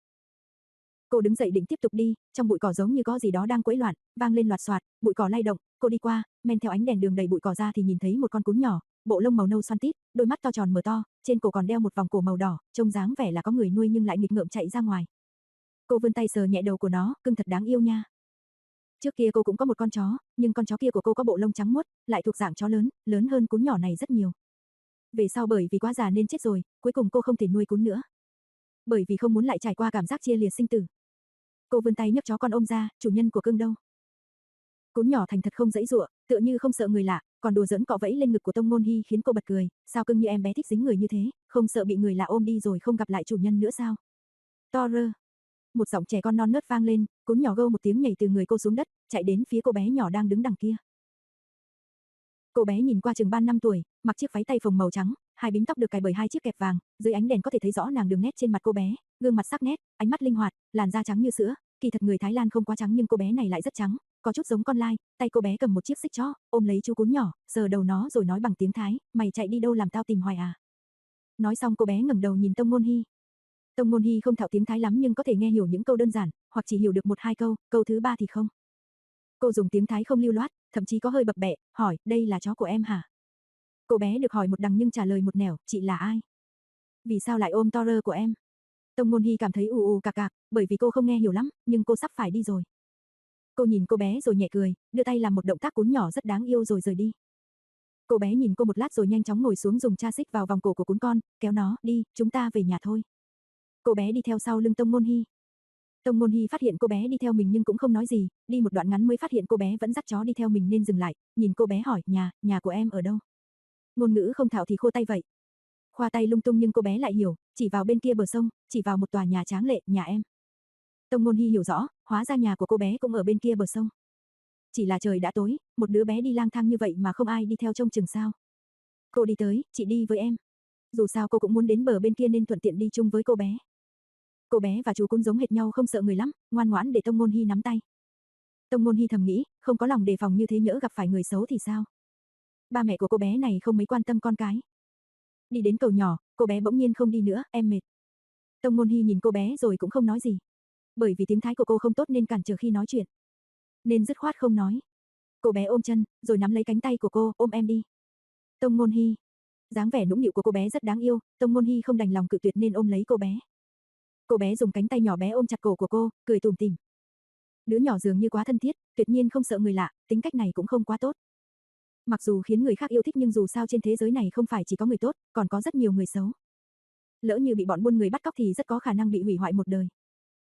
Cô đứng dậy định tiếp tục đi, trong bụi cỏ giống như có gì đó đang quấy loạn, vang lên loạt xoạt, bụi cỏ lay động, cô đi qua, men theo ánh đèn đường đầy bụi cỏ ra thì nhìn thấy một con cún nhỏ, bộ lông màu nâu xoăn tít, đôi mắt to tròn mở to, trên cổ còn đeo một vòng cổ màu đỏ, trông dáng vẻ là có người nuôi nhưng lại nghịch ngợm chạy ra ngoài. Cô vươn tay sờ nhẹ đầu của nó, cưng thật đáng yêu nha. Trước kia cô cũng có một con chó, nhưng con chó kia của cô có bộ lông trắng muốt, lại thuộc dạng chó lớn, lớn hơn cún nhỏ này rất nhiều. Về sau bởi vì quá già nên chết rồi, cuối cùng cô không thể nuôi cún nữa. Bởi vì không muốn lại trải qua cảm giác chia lìa sinh tử. Cô vươn tay nhấc chó con ôm ra, chủ nhân của cưng đâu? Cún nhỏ thành thật không giãy giụa, tựa như không sợ người lạ, còn đùa giỡn cọ vẫy lên ngực của Tông Môn Hy khiến cô bật cười, sao cưng như em bé thích dính người như thế, không sợ bị người lạ ôm đi rồi không gặp lại chủ nhân nữa sao? To rơ. Một giọng trẻ con non nớt vang lên, cún nhỏ gâu một tiếng nhảy từ người cô xuống đất, chạy đến phía cô bé nhỏ đang đứng đằng kia. Cô bé nhìn qua chừng ba năm tuổi, mặc chiếc váy tay phồng màu trắng, hai bím tóc được cài bởi hai chiếc kẹp vàng, dưới ánh đèn có thể thấy rõ nàng đường nét trên mặt cô bé, gương mặt sắc nét, ánh mắt linh hoạt, làn da trắng như sữa, kỳ thật người Thái Lan không quá trắng nhưng cô bé này lại rất trắng, có chút giống con lai, tay cô bé cầm một chiếc xích chó, ôm lấy chú cún nhỏ, sờ đầu nó rồi nói bằng tiếng Thái, mày chạy đi đâu làm tao tìm hoài à? Nói xong cô bé ngẩng đầu nhìn Tông Môn Hy. Tông Môn Hy không thạo tiếng Thái lắm nhưng có thể nghe hiểu những câu đơn giản, hoặc chỉ hiểu được một hai câu, câu thứ ba thì không. Cô dùng tiếng Thái không lưu loát, thậm chí có hơi bập bẹ, hỏi, đây là chó của em hả? Cô bé được hỏi một đằng nhưng trả lời một nẻo, chị là ai? Vì sao lại ôm Torer của em? Tông Môn Hy cảm thấy ù ù cạc cạc, bởi vì cô không nghe hiểu lắm, nhưng cô sắp phải đi rồi. Cô nhìn cô bé rồi nhẹ cười, đưa tay làm một động tác cún nhỏ rất đáng yêu rồi rời đi. Cô bé nhìn cô một lát rồi nhanh chóng ngồi xuống dùng cha xích vào vòng cổ của cún con, kéo nó, đi, chúng ta về nhà thôi. Cô bé đi theo sau lưng Tông Môn Hy. Tông Môn Hy phát hiện cô bé đi theo mình nhưng cũng không nói gì, đi một đoạn ngắn mới phát hiện cô bé vẫn dắt chó đi theo mình nên dừng lại, nhìn cô bé hỏi, nhà, nhà của em ở đâu? Ngôn ngữ không thạo thì khô tay vậy. Khoa tay lung tung nhưng cô bé lại hiểu, chỉ vào bên kia bờ sông, chỉ vào một tòa nhà tráng lệ, nhà em. Tông Môn Hy hiểu rõ, hóa ra nhà của cô bé cũng ở bên kia bờ sông. Chỉ là trời đã tối, một đứa bé đi lang thang như vậy mà không ai đi theo trông chừng sao. Cô đi tới, chị đi với em. Dù sao cô cũng muốn đến bờ bên kia nên thuận tiện đi chung với cô bé. Cô bé và chú cũng giống hệt nhau không sợ người lắm, ngoan ngoãn để Tông Môn Hy nắm tay. Tông Môn Hy thầm nghĩ, không có lòng đề phòng như thế nhỡ gặp phải người xấu thì sao? Ba mẹ của cô bé này không mấy quan tâm con cái. Đi đến cầu nhỏ, cô bé bỗng nhiên không đi nữa, em mệt. Tông Môn Hy nhìn cô bé rồi cũng không nói gì. Bởi vì tiếng Thái của cô không tốt nên cản trở khi nói chuyện. Nên dứt khoát không nói. Cô bé ôm chân, rồi nắm lấy cánh tay của cô, ôm em đi. Tông Ngôn Hy. Dáng vẻ nũng nịu của cô bé rất đáng yêu, Tông Ngôn Hy không đành lòng cự tuyệt nên ôm lấy cô bé. Cô bé dùng cánh tay nhỏ bé ôm chặt cổ của cô, cười tủm tỉm. Đứa nhỏ dường như quá thân thiết, tuyệt nhiên không sợ người lạ, tính cách này cũng không quá tốt. Mặc dù khiến người khác yêu thích nhưng dù sao trên thế giới này không phải chỉ có người tốt, còn có rất nhiều người xấu. Lỡ như bị bọn buôn người bắt cóc thì rất có khả năng bị hủy hoại một đời.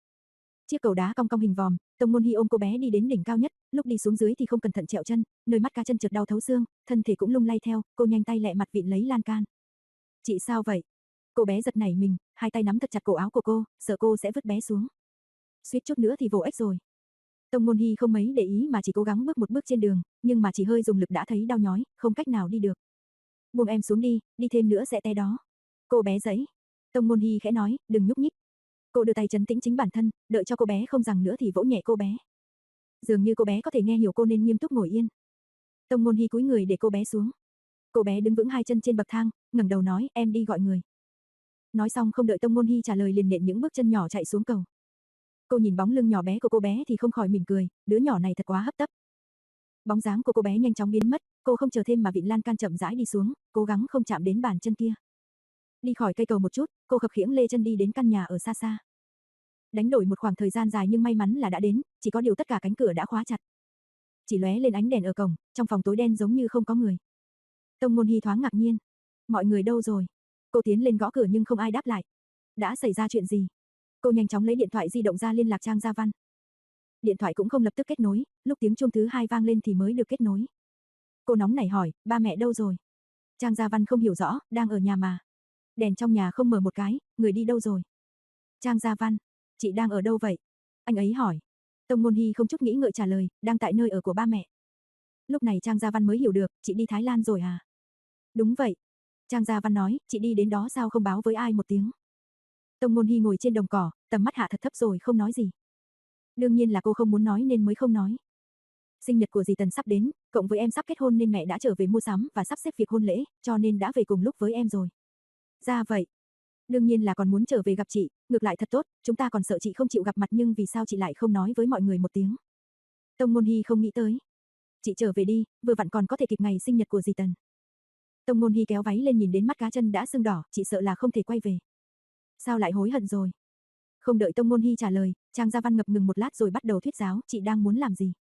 Chiếc cầu đá cong cong hình vòm, Tông Ngôn Hy ôm cô bé đi đến đỉnh cao nhất, lúc đi xuống dưới thì không cẩn thận trẹo chân, nơi mắt cá chân trượt đau thấu xương, thân thể cũng lung lay theo, cô nhanh tay lẹ mặt vịn lấy lan can. Chị sao vậy? Cô bé giật nảy mình, hai tay nắm thật chặt cổ áo của cô, sợ cô sẽ vứt bé xuống. Suýt chút nữa thì vồ ếch rồi. Tông Ngôn Hy không mấy để ý mà chỉ cố gắng bước một bước trên đường, nhưng mà chỉ hơi dùng lực đã thấy đau nhói, không cách nào đi được. Buông em xuống đi, đi thêm nữa sẽ té đó. Cô bé giãy. Tông Ngôn Hy khẽ nói, đừng nhúc nhích. Cô đưa tay trấn tĩnh chính bản thân, đợi cho cô bé không rằng nữa thì vỗ nhẹ cô bé. Dường như cô bé có thể nghe hiểu cô nên nghiêm túc ngồi yên. Tông Ngôn Hy cúi người để cô bé xuống. Cô bé đứng vững hai chân trên bậc thang, ngẩng đầu nói, em đi gọi người. Nói xong không đợi Tông Ngôn Hy trả lời liền nện những bước chân nhỏ chạy xuống cầu. Cô nhìn bóng lưng nhỏ bé của cô bé thì không khỏi mỉm cười, đứa nhỏ này thật quá hấp tấp. Bóng dáng của cô bé nhanh chóng biến mất, cô không chờ thêm mà vịn lan can chậm rãi đi xuống, cố gắng không chạm đến bàn chân kia. Đi khỏi cây cầu một chút, cô khập khiễng lê chân đi đến căn nhà ở xa xa. Đánh đổi một khoảng thời gian dài nhưng may mắn là đã đến, chỉ có điều tất cả cánh cửa đã khóa chặt. Chỉ lóe lên ánh đèn ở cổng, trong phòng tối đen giống như không có người. Tông Ngôn Hy thoáng ngạc nhiên. Mọi người đâu rồi? Cô tiến lên gõ cửa nhưng không ai đáp lại. Đã xảy ra chuyện gì? Cô nhanh chóng lấy điện thoại di động ra liên lạc Trang Gia Văn. Điện thoại cũng không lập tức kết nối, lúc tiếng chuông thứ hai vang lên thì mới được kết nối. Cô nóng nảy hỏi, ba mẹ đâu rồi? Trang Gia Văn không hiểu rõ, đang ở nhà mà. Đèn trong nhà không mở một cái, người đi đâu rồi? Trang Gia Văn, chị đang ở đâu vậy? Anh ấy hỏi. Tông Ngôn Hy không chút nghĩ ngợi trả lời, đang tại nơi ở của ba mẹ. Lúc này Trang Gia Văn mới hiểu được, chị đi Thái Lan rồi à? Đúng vậy. Trang Gia Văn nói, chị đi đến đó sao không báo với ai một tiếng? Tông Ngôn Hy ngồi trên đồng cỏ, tầm mắt hạ thật thấp rồi không nói gì. Đương nhiên là cô không muốn nói nên mới không nói. Sinh nhật của dì Tần sắp đến, cộng với em sắp kết hôn nên mẹ đã trở về mua sắm và sắp xếp việc hôn lễ, cho nên đã về cùng lúc với em rồi. Ra vậy. Đương nhiên là còn muốn trở về gặp chị, ngược lại thật tốt, chúng ta còn sợ chị không chịu gặp mặt nhưng vì sao chị lại không nói với mọi người một tiếng. Tông Ngôn Hy không nghĩ tới. Chị trở về đi, vừa vặn còn có thể kịp ngày sinh nhật của dì Tần. Tông Ngôn Hy kéo váy lên nhìn đến mắt cá chân đã sưng đỏ, chị sợ là không thể quay về. Sao lại hối hận rồi? Không đợi Tông Ngôn Hy trả lời, Trang Gia Văn ngập ngừng một lát rồi bắt đầu thuyết giáo, chị đang muốn làm gì?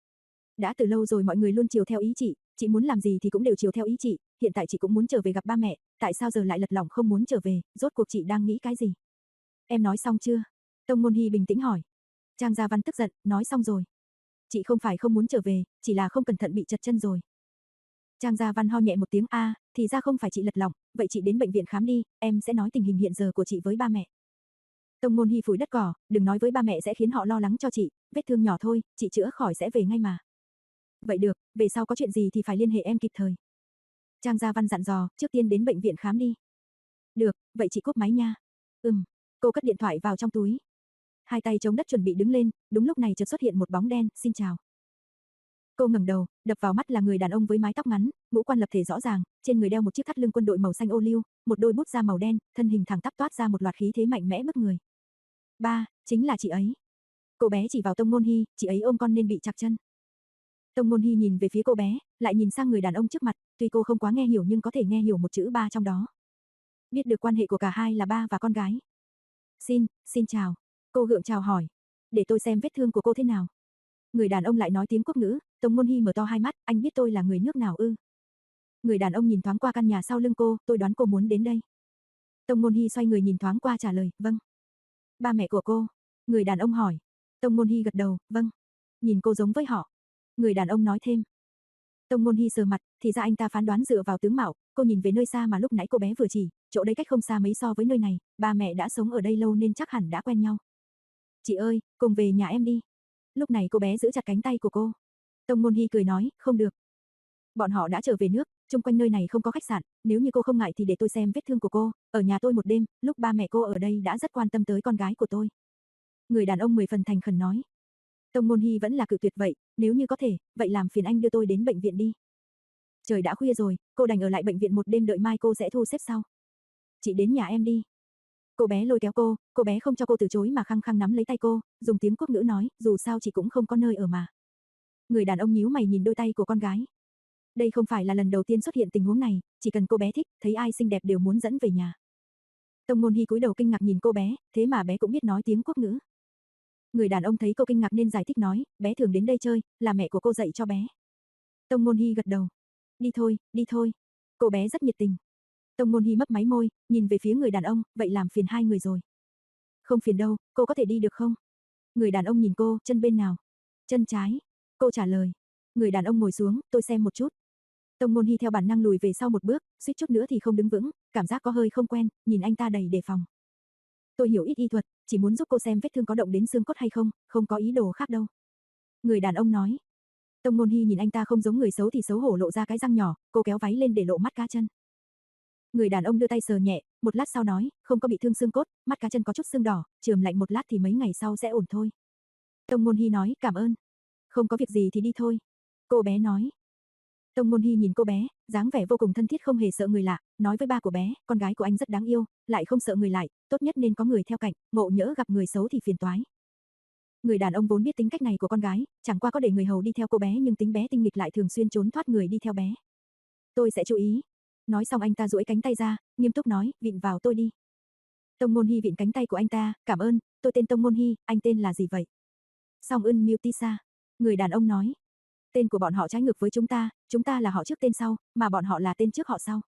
Đã từ lâu rồi mọi người luôn chiều theo ý chị, chị muốn làm gì thì cũng đều chiều theo ý chị, hiện tại chị cũng muốn trở về gặp ba mẹ, tại sao giờ lại lật lỏng không muốn trở về, rốt cuộc chị đang nghĩ cái gì? Em nói xong chưa? Tông Ngôn Hy bình tĩnh hỏi. Trang Gia Văn tức giận, nói xong rồi. Chị không phải không muốn trở về, chỉ là không cẩn thận bị chật chân rồi. Trang Gia Văn ho nhẹ một tiếng a, thì ra không phải chị lật lỏng, vậy chị đến bệnh viện khám đi, em sẽ nói tình hình hiện giờ của chị với ba mẹ. Tông Ngôn Hy phủi đất cỏ, đừng nói với ba mẹ sẽ khiến họ lo lắng cho chị, vết thương nhỏ thôi, chị chữa khỏi sẽ về ngay mà. Vậy được, về sau có chuyện gì thì phải liên hệ em kịp thời. Trang Gia Văn dặn dò, trước tiên đến bệnh viện khám đi. Được, vậy chị cúp máy nha. Ừm, cô cất điện thoại vào trong túi. Hai tay chống đất chuẩn bị đứng lên, đúng lúc này chợt xuất hiện một bóng đen, xin chào. Cô ngẩng đầu, đập vào mắt là người đàn ông với mái tóc ngắn, ngũ quan lập thể rõ ràng, trên người đeo một chiếc thắt lưng quân đội màu xanh ô liu, một đôi bút da màu đen, thân hình thẳng tắp toát ra một loạt khí thế mạnh mẽ bức người. Ba, chính là chị ấy. Cô bé chỉ vào Tông Ngôn Hy, chị ấy ôm con nên bị trặc chân. Tông Ngôn Hy nhìn về phía cô bé, lại nhìn sang người đàn ông trước mặt, tuy cô không quá nghe hiểu nhưng có thể nghe hiểu một chữ ba trong đó. Biết được quan hệ của cả hai là ba và con gái. Xin, xin chào. Cô gượng chào hỏi. Để tôi xem vết thương của cô thế nào. Người đàn ông lại nói tiếng quốc ngữ, Tông Ngôn Hy mở to hai mắt, anh biết tôi là người nước nào ư? Người đàn ông nhìn thoáng qua căn nhà sau lưng cô, tôi đoán cô muốn đến đây. Tông Ngôn Hy xoay người nhìn thoáng qua trả lời, vâng. Ba mẹ của cô? Người đàn ông hỏi. Tông Ngôn Hy gật đầu, vâng. Nhìn cô giống với họ. Người đàn ông nói thêm. Tông Ngôn Hy sờ mặt, thì ra anh ta phán đoán dựa vào tướng mạo, cô nhìn về nơi xa mà lúc nãy cô bé vừa chỉ, chỗ đây cách không xa mấy so với nơi này, ba mẹ đã sống ở đây lâu nên chắc hẳn đã quen nhau. Chị ơi, cùng về nhà em đi. Lúc này cô bé giữ chặt cánh tay của cô. Tông Ngôn Hy cười nói, không được. Bọn họ đã trở về nước, chung quanh nơi này không có khách sạn, nếu như cô không ngại thì để tôi xem vết thương của cô, ở nhà tôi một đêm, lúc ba mẹ cô ở đây đã rất quan tâm tới con gái của tôi. Người đàn ông mười phần thành khẩn nói. Tông Ngôn Hy vẫn là cự tuyệt vậy, nếu như có thể, vậy làm phiền anh đưa tôi đến bệnh viện đi. Trời đã khuya rồi, cô đành ở lại bệnh viện một đêm đợi mai cô sẽ thu xếp sau. Chị đến nhà em đi. Cô bé lôi kéo cô, cô bé không cho cô từ chối mà khăng khăng nắm lấy tay cô, dùng tiếng quốc ngữ nói, dù sao chị cũng không có nơi ở mà. Người đàn ông nhíu mày nhìn đôi tay của con gái. Đây không phải là lần đầu tiên xuất hiện tình huống này, chỉ cần cô bé thích, thấy ai xinh đẹp đều muốn dẫn về nhà. Tông Ngôn Hi cúi đầu kinh ngạc nhìn cô bé, thế mà bé cũng biết nói tiếng quốc ngữ. Người đàn ông thấy cô kinh ngạc nên giải thích nói, bé thường đến đây chơi, là mẹ của cô dạy cho bé. Tông Ngôn Hi gật đầu. Đi thôi, đi thôi. Cô bé rất nhiệt tình. Tông Ngôn Hi mấp máy môi, nhìn về phía người đàn ông, vậy làm phiền hai người rồi. Không phiền đâu, cô có thể đi được không? Người đàn ông nhìn cô, chân bên nào? Chân trái. Cô trả lời. Người đàn ông ngồi xuống, tôi xem một chút. Tông Ngôn Hi theo bản năng lùi về sau một bước, suýt chút nữa thì không đứng vững, cảm giác có hơi không quen, nhìn anh ta đầy đề phòng. Tôi hiểu ít y thuật, chỉ muốn giúp cô xem vết thương có động đến xương cốt hay không, không có ý đồ khác đâu. Người đàn ông nói. Tông Ngôn Hi nhìn anh ta không giống người xấu thì xấu hổ lộ ra cái răng nhỏ, cô kéo váy lên để lộ mắt cá chân. Người đàn ông đưa tay sờ nhẹ, một lát sau nói, không có bị thương xương cốt, mắt cá chân có chút sưng đỏ, chườm lạnh một lát thì mấy ngày sau sẽ ổn thôi. Tông Ngôn Hi nói, cảm ơn. Không có việc gì thì đi thôi. Cô bé nói. Tông Ngôn Hi nhìn cô bé, dáng vẻ vô cùng thân thiết không hề sợ người lạ, nói với ba của bé, con gái của anh rất đáng yêu, lại không sợ người lại, tốt nhất nên có người theo cạnh, ngộ nhỡ gặp người xấu thì phiền toái. Người đàn ông vốn biết tính cách này của con gái, chẳng qua có để người hầu đi theo cô bé nhưng tính bé tinh nghịch lại thường xuyên trốn thoát người đi theo bé. Tôi sẽ chú ý. Nói xong anh ta duỗi cánh tay ra, nghiêm túc nói, vịn vào tôi đi. Tông Ngôn Hi vịn cánh tay của anh ta, cảm ơn, tôi tên Tông Ngôn Hi, anh tên là gì vậy? Song Eun Mutisa. Người đàn ông nói. Tên của bọn họ trái ngược với chúng ta, chúng ta là họ trước tên sau, mà bọn họ là tên trước họ sau.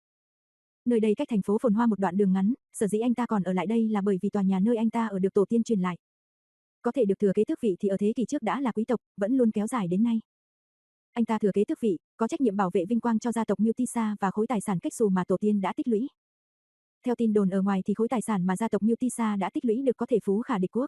Nơi đây cách thành phố phồn hoa một đoạn đường ngắn, sở dĩ anh ta còn ở lại đây là bởi vì tòa nhà nơi anh ta ở được tổ tiên truyền lại. Có thể được thừa kế tước vị thì ở thế kỷ trước đã là quý tộc, vẫn luôn kéo dài đến nay. Anh ta thừa kế tước vị, có trách nhiệm bảo vệ vinh quang cho gia tộc Mutisa và khối tài sản cách xù mà tổ tiên đã tích lũy. Theo tin đồn ở ngoài thì khối tài sản mà gia tộc Mutisa đã tích lũy được có thể phú khả địch quốc.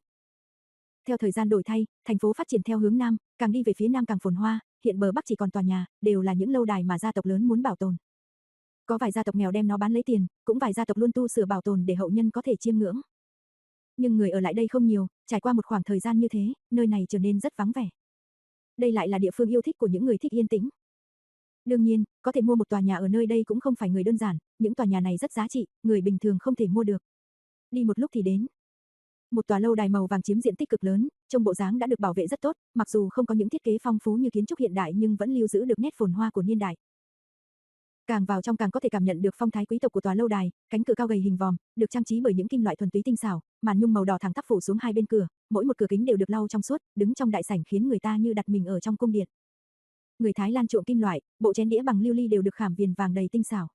Theo thời gian đổi thay, thành phố phát triển theo hướng nam, càng đi về phía nam càng phồn hoa, hiện bờ bắc chỉ còn tòa nhà, đều là những lâu đài mà gia tộc lớn muốn bảo tồn. Có vài gia tộc nghèo đem nó bán lấy tiền, cũng vài gia tộc luôn tu sửa bảo tồn để hậu nhân có thể chiêm ngưỡng. Nhưng người ở lại đây không nhiều, trải qua một khoảng thời gian như thế, nơi này trở nên rất vắng vẻ. Đây lại là địa phương yêu thích của những người thích yên tĩnh. Đương nhiên, có thể mua một tòa nhà ở nơi đây cũng không phải người đơn giản, những tòa nhà này rất giá trị, người bình thường không thể mua được. Đi một lúc thì đến. Một tòa lâu đài màu vàng chiếm diện tích cực lớn, trông bộ dáng đã được bảo vệ rất tốt, mặc dù không có những thiết kế phong phú như kiến trúc hiện đại nhưng vẫn lưu giữ được nét phồn hoa của niên đại. Càng vào trong càng có thể cảm nhận được phong thái quý tộc của tòa lâu đài, cánh cửa cao gầy hình vòm, được trang trí bởi những kim loại thuần túy tinh xảo, màn nhung màu đỏ thẳng tắp phủ xuống hai bên cửa, mỗi một cửa kính đều được lau trong suốt, đứng trong đại sảnh khiến người ta như đặt mình ở trong cung điện. Người Thái Lan chuộng kim loại, bộ chén đĩa bằng lưu ly đều được khảm viền vàng đầy tinh xảo.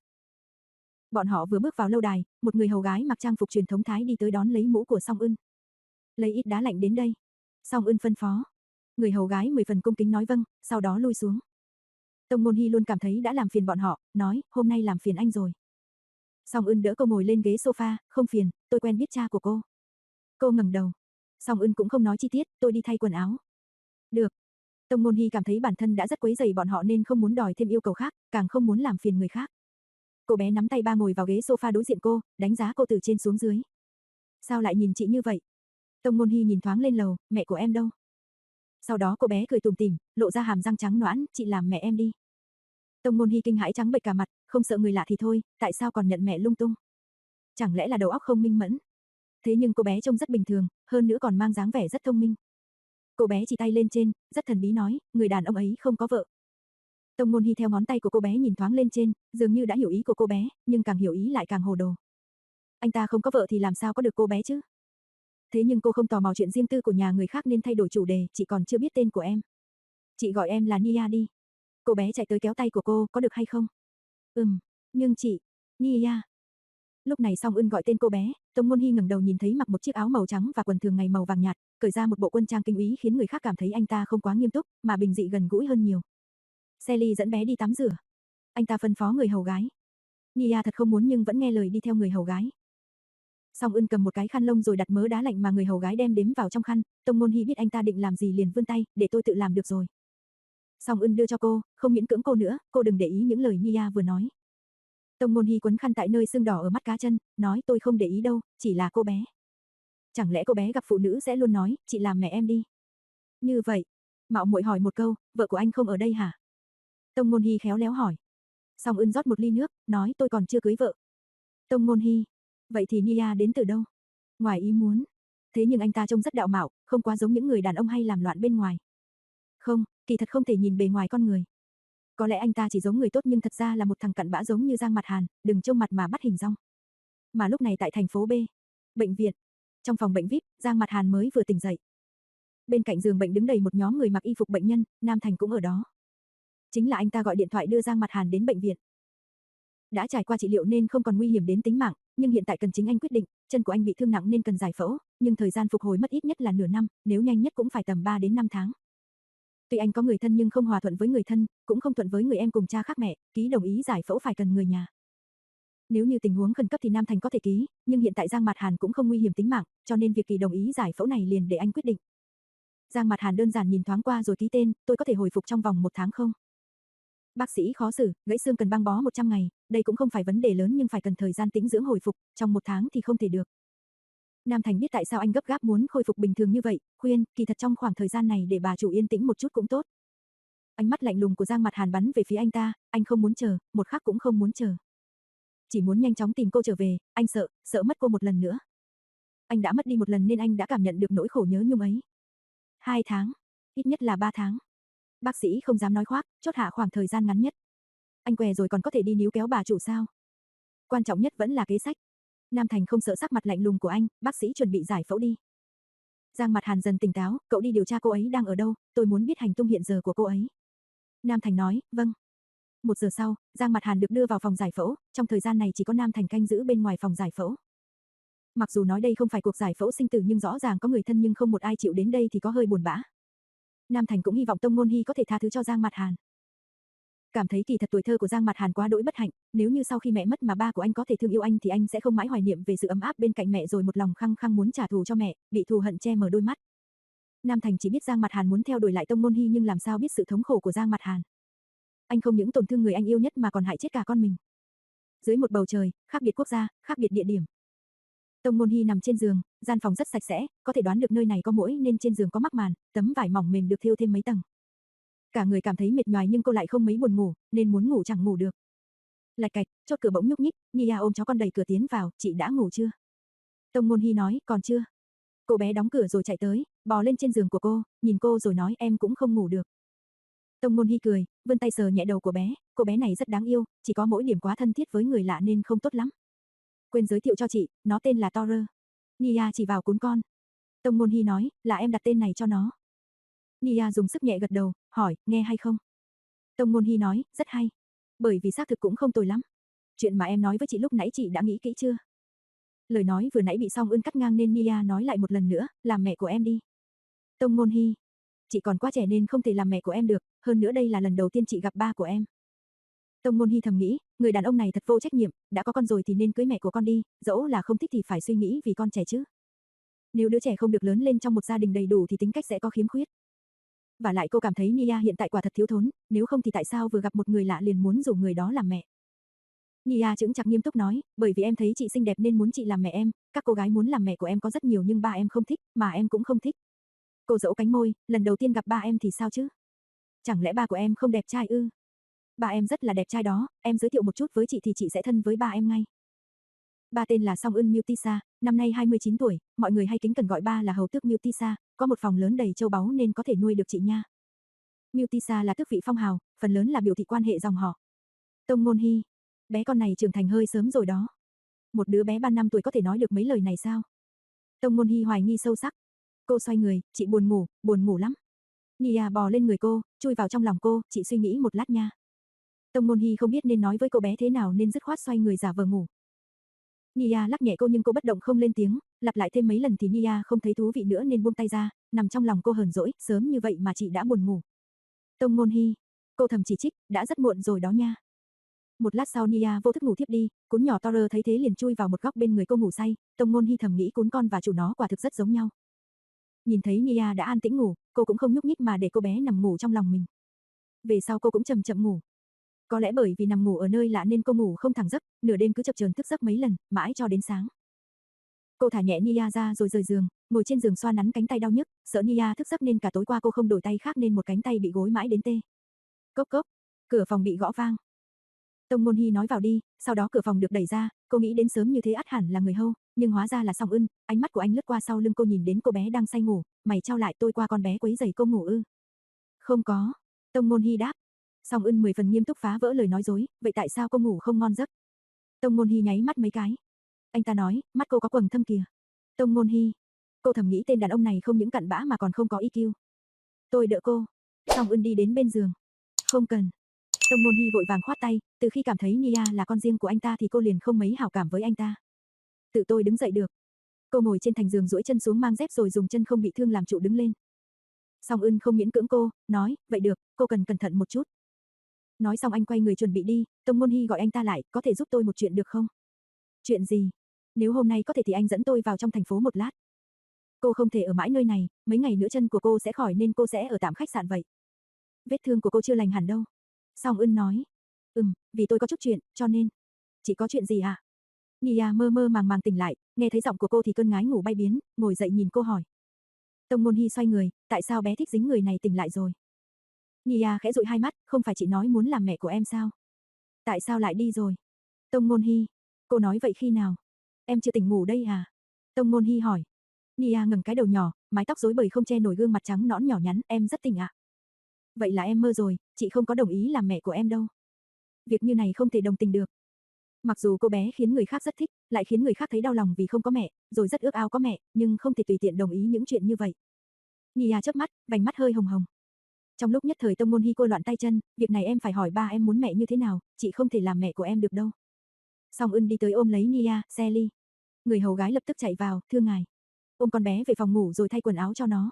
Bọn họ vừa bước vào lâu đài, một người hầu gái mặc trang phục truyền thống Thái đi tới đón lấy mũ của Song Eun. Lấy ít đá lạnh đến đây. Song Eun phân phó. Người hầu gái mười phần cung kính nói vâng, sau đó lui xuống. Tông Ngôn Hi luôn cảm thấy đã làm phiền bọn họ, nói, hôm nay làm phiền anh rồi. Song Eun đỡ cô ngồi lên ghế sofa, không phiền, tôi quen biết cha của cô. Cô ngẩng đầu. Song Eun cũng không nói chi tiết, tôi đi thay quần áo. Được. Tông Ngôn Hi cảm thấy bản thân đã rất quấy rầy bọn họ nên không muốn đòi thêm yêu cầu khác, càng không muốn làm phiền người khác. Cô bé nắm tay ba ngồi vào ghế sofa đối diện cô, đánh giá cô từ trên xuống dưới. Sao lại nhìn chị như vậy? Tông Ngôn Hi nhìn thoáng lên lầu, mẹ của em đâu? Sau đó cô bé cười tủm tỉm, lộ ra hàm răng trắng nõn, chị làm mẹ em đi. Tông Ngôn Hi kinh hãi trắng bệch cả mặt, không sợ người lạ thì thôi, tại sao còn nhận mẹ lung tung? Chẳng lẽ là đầu óc không minh mẫn? Thế nhưng cô bé trông rất bình thường, hơn nữa còn mang dáng vẻ rất thông minh. Cô bé chỉ tay lên trên, rất thần bí nói, người đàn ông ấy không có vợ. Tông Ngôn Hi theo ngón tay của cô bé nhìn thoáng lên trên, dường như đã hiểu ý của cô bé, nhưng càng hiểu ý lại càng hồ đồ. Anh ta không có vợ thì làm sao có được cô bé chứ? Thế nhưng cô không tò mò chuyện riêng tư của nhà người khác nên thay đổi chủ đề, chị còn chưa biết tên của em. Chị gọi em là Nia đi. Cô bé chạy tới kéo tay của cô, có được hay không? Ừm, nhưng chị, Nia. Lúc này Song Eun gọi tên cô bé, Tông Ngôn Hi ngẩng đầu nhìn thấy mặc một chiếc áo màu trắng và quần thường ngày màu vàng nhạt, cởi ra một bộ quân trang kinh úy khiến người khác cảm thấy anh ta không quá nghiêm túc, mà bình dị gần gũi hơn nhiều. Sally dẫn bé đi tắm rửa. Anh ta phân phó người hầu gái. Nia thật không muốn nhưng vẫn nghe lời đi theo người hầu gái. Song Eun cầm một cái khăn lông rồi đặt mớ đá lạnh mà người hầu gái đem đếm vào trong khăn, Tông Ngôn Hi biết anh ta định làm gì liền vươn tay, để tôi tự làm được rồi. Song Eun đưa cho cô, không miễn cưỡng cô nữa, cô đừng để ý những lời Nia vừa nói. Tông Ngôn Hi quấn khăn tại nơi sưng đỏ ở mắt cá chân, nói tôi không để ý đâu, chỉ là cô bé. Chẳng lẽ cô bé gặp phụ nữ sẽ luôn nói, chị làm mẹ em đi. Như vậy, mạo muội hỏi một câu, vợ của anh không ở đây hả? Tông Ngôn Hi khéo léo hỏi. Song Eun rót một ly nước, nói tôi còn chưa cưới vợ. Tông Ngôn Hi, vậy thì Nia đến từ đâu? Ngoài ý muốn. Thế nhưng anh ta trông rất đạo mạo, không quá giống những người đàn ông hay làm loạn bên ngoài. Không, kỳ thật không thể nhìn bề ngoài con người. Có lẽ anh ta chỉ giống người tốt nhưng thật ra là một thằng cặn bã giống như Giang Mặt Hàn, đừng trông mặt mà bắt hình dong. Mà lúc này tại thành phố B, bệnh viện, trong phòng bệnh vi ai pi, Giang Mặt Hàn mới vừa tỉnh dậy. Bên cạnh giường bệnh đứng đầy một nhóm người mặc y phục bệnh nhân, Nam Thành cũng ở đó. Chính là anh ta gọi điện thoại đưa Giang Mặt Hàn đến bệnh viện. Đã trải qua trị liệu nên không còn nguy hiểm đến tính mạng, nhưng hiện tại cần chính anh quyết định, chân của anh bị thương nặng nên cần giải phẫu, nhưng thời gian phục hồi mất ít nhất là nửa năm, nếu nhanh nhất cũng phải tầm ba đến năm tháng. Tuy anh có người thân nhưng không hòa thuận với người thân, cũng không thuận với người em cùng cha khác mẹ, ký đồng ý giải phẫu phải cần người nhà. Nếu như tình huống khẩn cấp thì Nam Thành có thể ký, nhưng hiện tại Giang Mặt Hàn cũng không nguy hiểm tính mạng, cho nên việc kỳ đồng ý giải phẫu này liền để anh quyết định. Giang Mặt Hàn đơn giản nhìn thoáng qua rồi ký tên, tôi có thể hồi phục trong vòng một tháng không? Bác sĩ khó xử, gãy xương cần băng bó một trăm ngày, đây cũng không phải vấn đề lớn nhưng phải cần thời gian tĩnh dưỡng hồi phục, trong một tháng thì không thể được. Nam Thành biết tại sao anh gấp gáp muốn khôi phục bình thường như vậy, khuyên, kỳ thật trong khoảng thời gian này để bà chủ yên tĩnh một chút cũng tốt. Ánh mắt lạnh lùng của Giang Mặt Hàn bắn về phía anh ta, anh không muốn chờ, một khắc cũng không muốn chờ. Chỉ muốn nhanh chóng tìm cô trở về, anh sợ, sợ mất cô một lần nữa. Anh đã mất đi một lần nên anh đã cảm nhận được nỗi khổ nhớ nhung ấy. Hai tháng, ít nhất là ba tháng. Bác sĩ không dám nói khoác, chốt hạ khoảng thời gian ngắn nhất. Anh què rồi còn có thể đi níu kéo bà chủ sao? Quan trọng nhất vẫn là kế sách. Nam Thành không sợ sắc mặt lạnh lùng của anh, bác sĩ chuẩn bị giải phẫu đi. Giang Mặt Hàn dần tỉnh táo, cậu đi điều tra cô ấy đang ở đâu, tôi muốn biết hành tung hiện giờ của cô ấy. Nam Thành nói, vâng. Một giờ sau, Giang Mặt Hàn được đưa vào phòng giải phẫu, trong thời gian này chỉ có Nam Thành canh giữ bên ngoài phòng giải phẫu. Mặc dù nói đây không phải cuộc giải phẫu sinh tử nhưng rõ ràng có người thân nhưng không một ai chịu đến đây thì có hơi buồn bã. Nam Thành cũng hy vọng Tông Ngôn Hy có thể tha thứ cho Giang Mặt Hàn. Cảm thấy kỳ thật tuổi thơ của Giang Mặt Hàn quá đỗi bất hạnh, nếu như sau khi mẹ mất mà ba của anh có thể thương yêu anh thì anh sẽ không mãi hoài niệm về sự ấm áp bên cạnh mẹ rồi một lòng khăng khăng muốn trả thù cho mẹ, bị thù hận che mờ đôi mắt. Nam Thành chỉ biết Giang Mặt Hàn muốn theo đuổi lại Tông Ngôn Hy nhưng làm sao biết sự thống khổ của Giang Mặt Hàn. Anh không những tổn thương người anh yêu nhất mà còn hại chết cả con mình. Dưới một bầu trời, khác biệt quốc gia, khác biệt địa điểm. Tông Ngôn Hy nằm trên giường, gian phòng rất sạch sẽ, có thể đoán được nơi này có muỗi nên trên giường có mắc màn, tấm vải mỏng mềm được thêu thêm mấy tầng. Cả người cảm thấy mệt nhoài nhưng cô lại không mấy buồn ngủ, nên muốn ngủ chẳng ngủ được. Lạch cạch, chốt cửa bỗng nhúc nhích, Nia ôm chó con đẩy cửa tiến vào, chị đã ngủ chưa? Tông Ngôn Hy nói, còn chưa. Cô bé đóng cửa rồi chạy tới, bò lên trên giường của cô, nhìn cô rồi nói em cũng không ngủ được. Tông Ngôn Hy cười, vươn tay sờ nhẹ đầu của bé, cô bé này rất đáng yêu, chỉ có mỗi điểm quá thân thiết với người lạ nên không tốt lắm. Quên giới thiệu cho chị, nó tên là Torer. Nia chỉ vào cún con. Tông Ngôn Hy nói, là em đặt tên này cho nó. Nia dùng sức nhẹ gật đầu, hỏi, nghe hay không? Tông Ngôn Hy nói, rất hay. Bởi vì xác thực cũng không tồi lắm. Chuyện mà em nói với chị lúc nãy chị đã nghĩ kỹ chưa? Lời nói vừa nãy bị Song Ưn cắt ngang nên Nia nói lại một lần nữa, làm mẹ của em đi. Tông Ngôn Hy, chị còn quá trẻ nên không thể làm mẹ của em được, hơn nữa đây là lần đầu tiên chị gặp ba của em. Tông Ngôn Hy thầm nghĩ, người đàn ông này thật vô trách nhiệm, đã có con rồi thì nên cưới mẹ của con đi, dẫu là không thích thì phải suy nghĩ vì con trẻ chứ. Nếu đứa trẻ không được lớn lên trong một gia đình đầy đủ thì tính cách sẽ có khiếm khuyết. Và lại cô cảm thấy Nia hiện tại quả thật thiếu thốn, nếu không thì tại sao vừa gặp một người lạ liền muốn rủ người đó làm mẹ. Nia chững chạc nghiêm túc nói, bởi vì em thấy chị xinh đẹp nên muốn chị làm mẹ em, các cô gái muốn làm mẹ của em có rất nhiều nhưng ba em không thích, mà em cũng không thích. Cô dẫu cánh môi, lần đầu tiên gặp ba em thì sao chứ? Chẳng lẽ ba của em không đẹp trai ư? Ba em rất là đẹp trai đó, em giới thiệu một chút với chị thì chị sẽ thân với ba em ngay. Ba tên là Song Ưn Mutisa, năm nay hai mươi chín tuổi, mọi người hay kính cẩn gọi ba là hầu tước Mutisa, có một phòng lớn đầy châu báu nên có thể nuôi được chị nha. Mutisa là tước vị phong hào, phần lớn là biểu thị quan hệ dòng họ. Tông Ngôn Hy, bé con này trưởng thành hơi sớm rồi đó. Một đứa bé ba năm tuổi có thể nói được mấy lời này sao? Tông Ngôn Hy hoài nghi sâu sắc. Cô xoay người, chị buồn ngủ, buồn ngủ lắm. Nia bò lên người cô, chui vào trong lòng cô, chị suy nghĩ một lát nha. Tông Ngôn Hy không biết nên nói với cô bé thế nào nên dứt khoát xoay người giả vờ ngủ. Nia lắc nhẹ cô nhưng cô bất động không lên tiếng, lặp lại thêm mấy lần thì Nia không thấy thú vị nữa nên buông tay ra, nằm trong lòng cô hờn dỗi, sớm như vậy mà chị đã buồn ngủ. Tông Ngôn Hy, cô thầm chỉ trích, đã rất muộn rồi đó nha. Một lát sau Nia vô thức ngủ thiếp đi, cún nhỏ Torer thấy thế liền chui vào một góc bên người cô ngủ say, Tông Ngôn Hy thầm nghĩ cún con và chủ nó quả thực rất giống nhau. Nhìn thấy Nia đã an tĩnh ngủ, cô cũng không nhúc nhích mà để cô bé nằm ngủ trong lòng mình. Về sau cô cũng chậm chậm ngủ. Có lẽ bởi vì nằm ngủ ở nơi lạ nên cô ngủ không thẳng giấc, nửa đêm cứ chập chờn thức giấc mấy lần, mãi cho đến sáng. Cô thả nhẹ Nia ra rồi rời giường, ngồi trên giường xoa nắn cánh tay đau nhức, sợ Nia thức giấc nên cả tối qua cô không đổi tay khác nên một cánh tay bị gối mãi đến tê. Cốc cốc, cửa phòng bị gõ vang. Tông Ngôn Hy nói vào đi, sau đó cửa phòng được đẩy ra, cô nghĩ đến sớm như thế ắt hẳn là người hâu, nhưng hóa ra là Song Ưn, ánh mắt của anh lướt qua sau lưng cô nhìn đến cô bé đang say ngủ, mày chau lại tôi qua con bé quấy rầy cô ngủ ư? Không có. Tông Môn Hy đáp. Song Ưn mười phần nghiêm túc phá vỡ lời nói dối, vậy tại sao cô ngủ không ngon giấc? Tông Môn Hy nháy mắt mấy cái. Anh ta nói, mắt cô có quầng thâm kìa. Tông Môn Hy. Cô thầm nghĩ tên đàn ông này không những cặn bã mà còn không có i kiu. Tôi đỡ cô. Song Ưn đi đến bên giường. Không cần. Tông Môn Hy vội vàng khoát tay, từ khi cảm thấy Nia là con riêng của anh ta thì cô liền không mấy hảo cảm với anh ta. Tự tôi đứng dậy được. Cô ngồi trên thành giường duỗi chân xuống mang dép rồi dùng chân không bị thương làm trụ đứng lên. Song Ưn không miễn cưỡng cô, nói, vậy được, cô cần cẩn thận một chút. Nói xong anh quay người chuẩn bị đi, Tông Môn Hy gọi anh ta lại, có thể giúp tôi một chuyện được không? Chuyện gì? Nếu hôm nay có thể thì anh dẫn tôi vào trong thành phố một lát. Cô không thể ở mãi nơi này, mấy ngày nữa chân của cô sẽ khỏi nên cô sẽ ở tạm khách sạn vậy. Vết thương của cô chưa lành hẳn đâu. Song Ưn nói. Ừm, vì tôi có chút chuyện, cho nên. Chỉ có chuyện gì à? Nia mơ mơ màng màng tỉnh lại, nghe thấy giọng của cô thì cơn ngái ngủ bay biến, ngồi dậy nhìn cô hỏi. Tông Môn Hy xoay người, tại sao bé thích dính người này tỉnh lại rồi? Nia khẽ dụi hai mắt, không phải chị nói muốn làm mẹ của em sao? Tại sao lại đi rồi? Tông Môn Hy, cô nói vậy khi nào? Em chưa tỉnh ngủ đây à? Tông Môn Hy hỏi. Nia ngẩng cái đầu nhỏ, mái tóc rối bời không che nổi gương mặt trắng nõn nhỏ nhắn, em rất tỉnh ạ. À? Vậy là em mơ rồi, chị không có đồng ý làm mẹ của em đâu. Việc như này không thể đồng tình được. Mặc dù cô bé khiến người khác rất thích, lại khiến người khác thấy đau lòng vì không có mẹ, rồi rất ước ao có mẹ, nhưng không thể tùy tiện đồng ý những chuyện như vậy. Nia chớp mắt, vành mắt hơi hồng hồng. Trong lúc nhất thời Tông Môn Hy cô loạn tay chân, việc này em phải hỏi ba em muốn mẹ như thế nào, chị không thể làm mẹ của em được đâu. Song Ưn đi tới ôm lấy Nia, Sally. Người hầu gái lập tức chạy vào, thưa ngài. Ôm con bé về phòng ngủ rồi thay quần áo cho nó.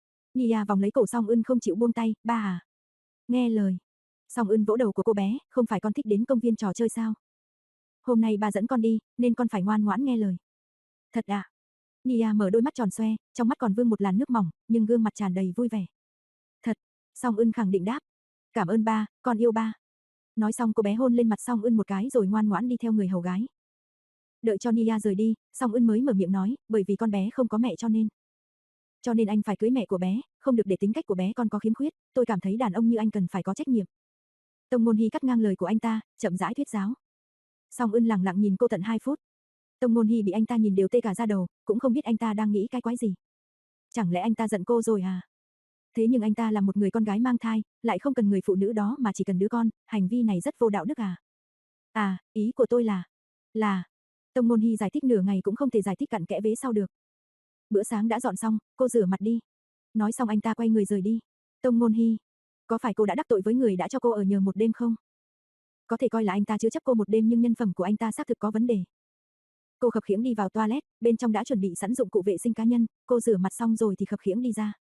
Nia vòng lấy cổ Song Ưn không chịu buông tay, ba à. Nghe lời. Song Ưn vỗ đầu của cô bé, không phải con thích đến công viên trò chơi sao? Hôm nay ba dẫn con đi, nên con phải ngoan ngoãn nghe lời. Thật à? Nia mở đôi mắt tròn xoe, trong mắt còn vương một làn nước mỏng, nhưng gương mặt tràn đầy vui vẻ. Thật. Song Ưn khẳng định đáp. Cảm ơn ba, con yêu ba. Nói xong cô bé hôn lên mặt Song Ưn một cái rồi ngoan ngoãn đi theo người hầu gái. Đợi cho Nia rời đi, Song Ưn mới mở miệng nói, bởi vì con bé không có mẹ cho nên. Cho nên anh phải cưới mẹ của bé, không được để tính cách của bé con có khiếm khuyết, tôi cảm thấy đàn ông như anh cần phải có trách nhiệm. Tông Môn Hy cắt ngang lời của anh ta, chậm rãi thuyết giáo. Song Ưn lặng lặng nhìn cô tận hai phút. Tông Môn Hy bị anh ta nhìn đều tê cả da đầu, cũng không biết anh ta đang nghĩ cái quái gì. Chẳng lẽ anh ta giận cô rồi à? Thế nhưng anh ta là một người con gái mang thai, lại không cần người phụ nữ đó mà chỉ cần đứa con, hành vi này rất vô đạo đức à? À, ý của tôi là, là, Tông Môn Hy giải thích nửa ngày cũng không thể giải thích cặn kẽ vế sau được. Bữa sáng đã dọn xong, cô rửa mặt đi. Nói xong anh ta quay người rời đi. Tông Môn Hy, có phải cô đã đắc tội với người đã cho cô ở nhờ một đêm không? Có thể coi là anh ta chứa chấp cô một đêm nhưng nhân phẩm của anh ta xác thực có vấn đề. Cô khập khiễng đi vào toilet, bên trong đã chuẩn bị sẵn dụng cụ vệ sinh cá nhân, cô rửa mặt xong rồi thì khập khiễng đi ra.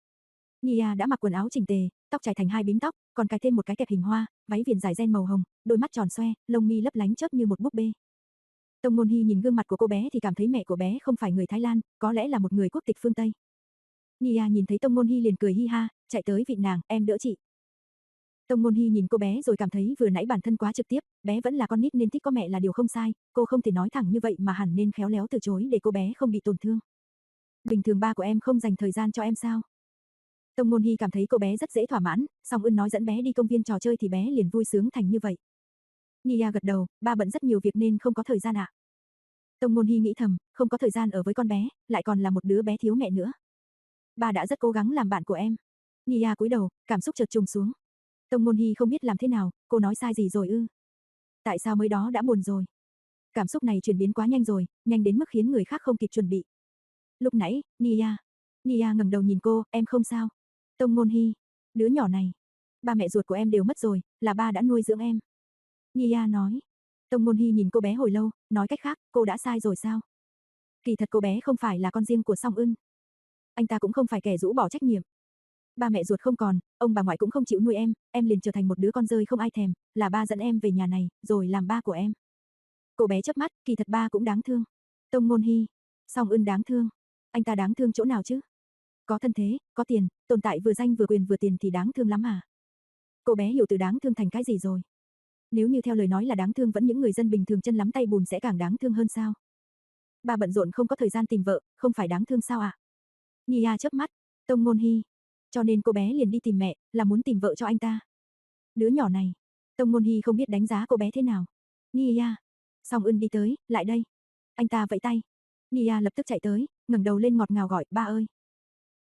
Nia đã mặc quần áo chỉnh tề, tóc trải thành hai bím tóc, còn cài thêm một cái kẹp hình hoa, váy viền dài ren màu hồng, đôi mắt tròn xoe, lông mi lấp lánh chớp như một búp bê. Tông Môn Hy nhìn gương mặt của cô bé thì cảm thấy mẹ của bé không phải người Thái Lan, có lẽ là một người quốc tịch phương Tây. Nia nhìn thấy Tông Môn Hy liền cười hi ha, chạy tới vịn nàng, em đỡ chị. Tông Môn Hy nhìn cô bé rồi cảm thấy vừa nãy bản thân quá trực tiếp, bé vẫn là con nít nên thích có mẹ là điều không sai, cô không thể nói thẳng như vậy mà hẳn nên khéo léo từ chối để cô bé không bị tổn thương. Bình thường ba của em không dành thời gian cho em sao? Tông Môn Hy cảm thấy cô bé rất dễ thỏa mãn, Song Ưn nói dẫn bé đi công viên trò chơi thì bé liền vui sướng thành như vậy. Nia gật đầu, ba bận rất nhiều việc nên không có thời gian ạ. À? Tông Môn Hy nghĩ thầm, không có thời gian ở với con bé, lại còn là một đứa bé thiếu mẹ nữa. Ba đã rất cố gắng làm bạn của em. Nia cúi đầu, cảm xúc chợt trùng xuống. Tông Môn Hy không biết làm thế nào, cô nói sai gì rồi ư? Tại sao mới đó đã buồn rồi? Cảm xúc này chuyển biến quá nhanh rồi, nhanh đến mức khiến người khác không kịp chuẩn bị. Lúc nãy, Nia. Nia ngẩng đầu nhìn cô, em không sao. Tông Môn Hy, đứa nhỏ này. Ba mẹ ruột của em đều mất rồi, là ba đã nuôi dưỡng em. Nia nói. Tông Môn Hy nhìn cô bé hồi lâu, nói cách khác, cô đã sai rồi sao? Kỳ thật cô bé không phải là con riêng của Song Ưn. Anh ta cũng không phải kẻ rũ bỏ trách nhiệm. Ba mẹ ruột không còn, ông bà ngoại cũng không chịu nuôi em, em liền trở thành một đứa con rơi không ai thèm, là ba dẫn em về nhà này, rồi làm ba của em. Cô bé chớp mắt, kỳ thật ba cũng đáng thương. Tông Môn Hy, Song Ưn đáng thương. Anh ta đáng thương chỗ nào chứ? Có thân thế, có tiền, tồn tại vừa danh vừa quyền vừa tiền thì đáng thương lắm à? Cô bé hiểu từ đáng thương thành cái gì rồi? Nếu như theo lời nói là đáng thương vẫn những người dân bình thường chân lắm tay bùn sẽ càng đáng thương hơn sao? Ba bận rộn không có thời gian tìm vợ, không phải đáng thương sao ạ? À? Nia chớp mắt, Tông Môn Hy. Cho nên cô bé liền đi tìm mẹ, là muốn tìm vợ cho anh ta. Đứa nhỏ này, Tông Môn Hy không biết đánh giá cô bé thế nào. Nia. Song Ưn đi tới, lại đây. Anh ta vẫy tay. Nia lập tức chạy tới, ngẩng đầu lên ngọt ngào gọi, ba ơi.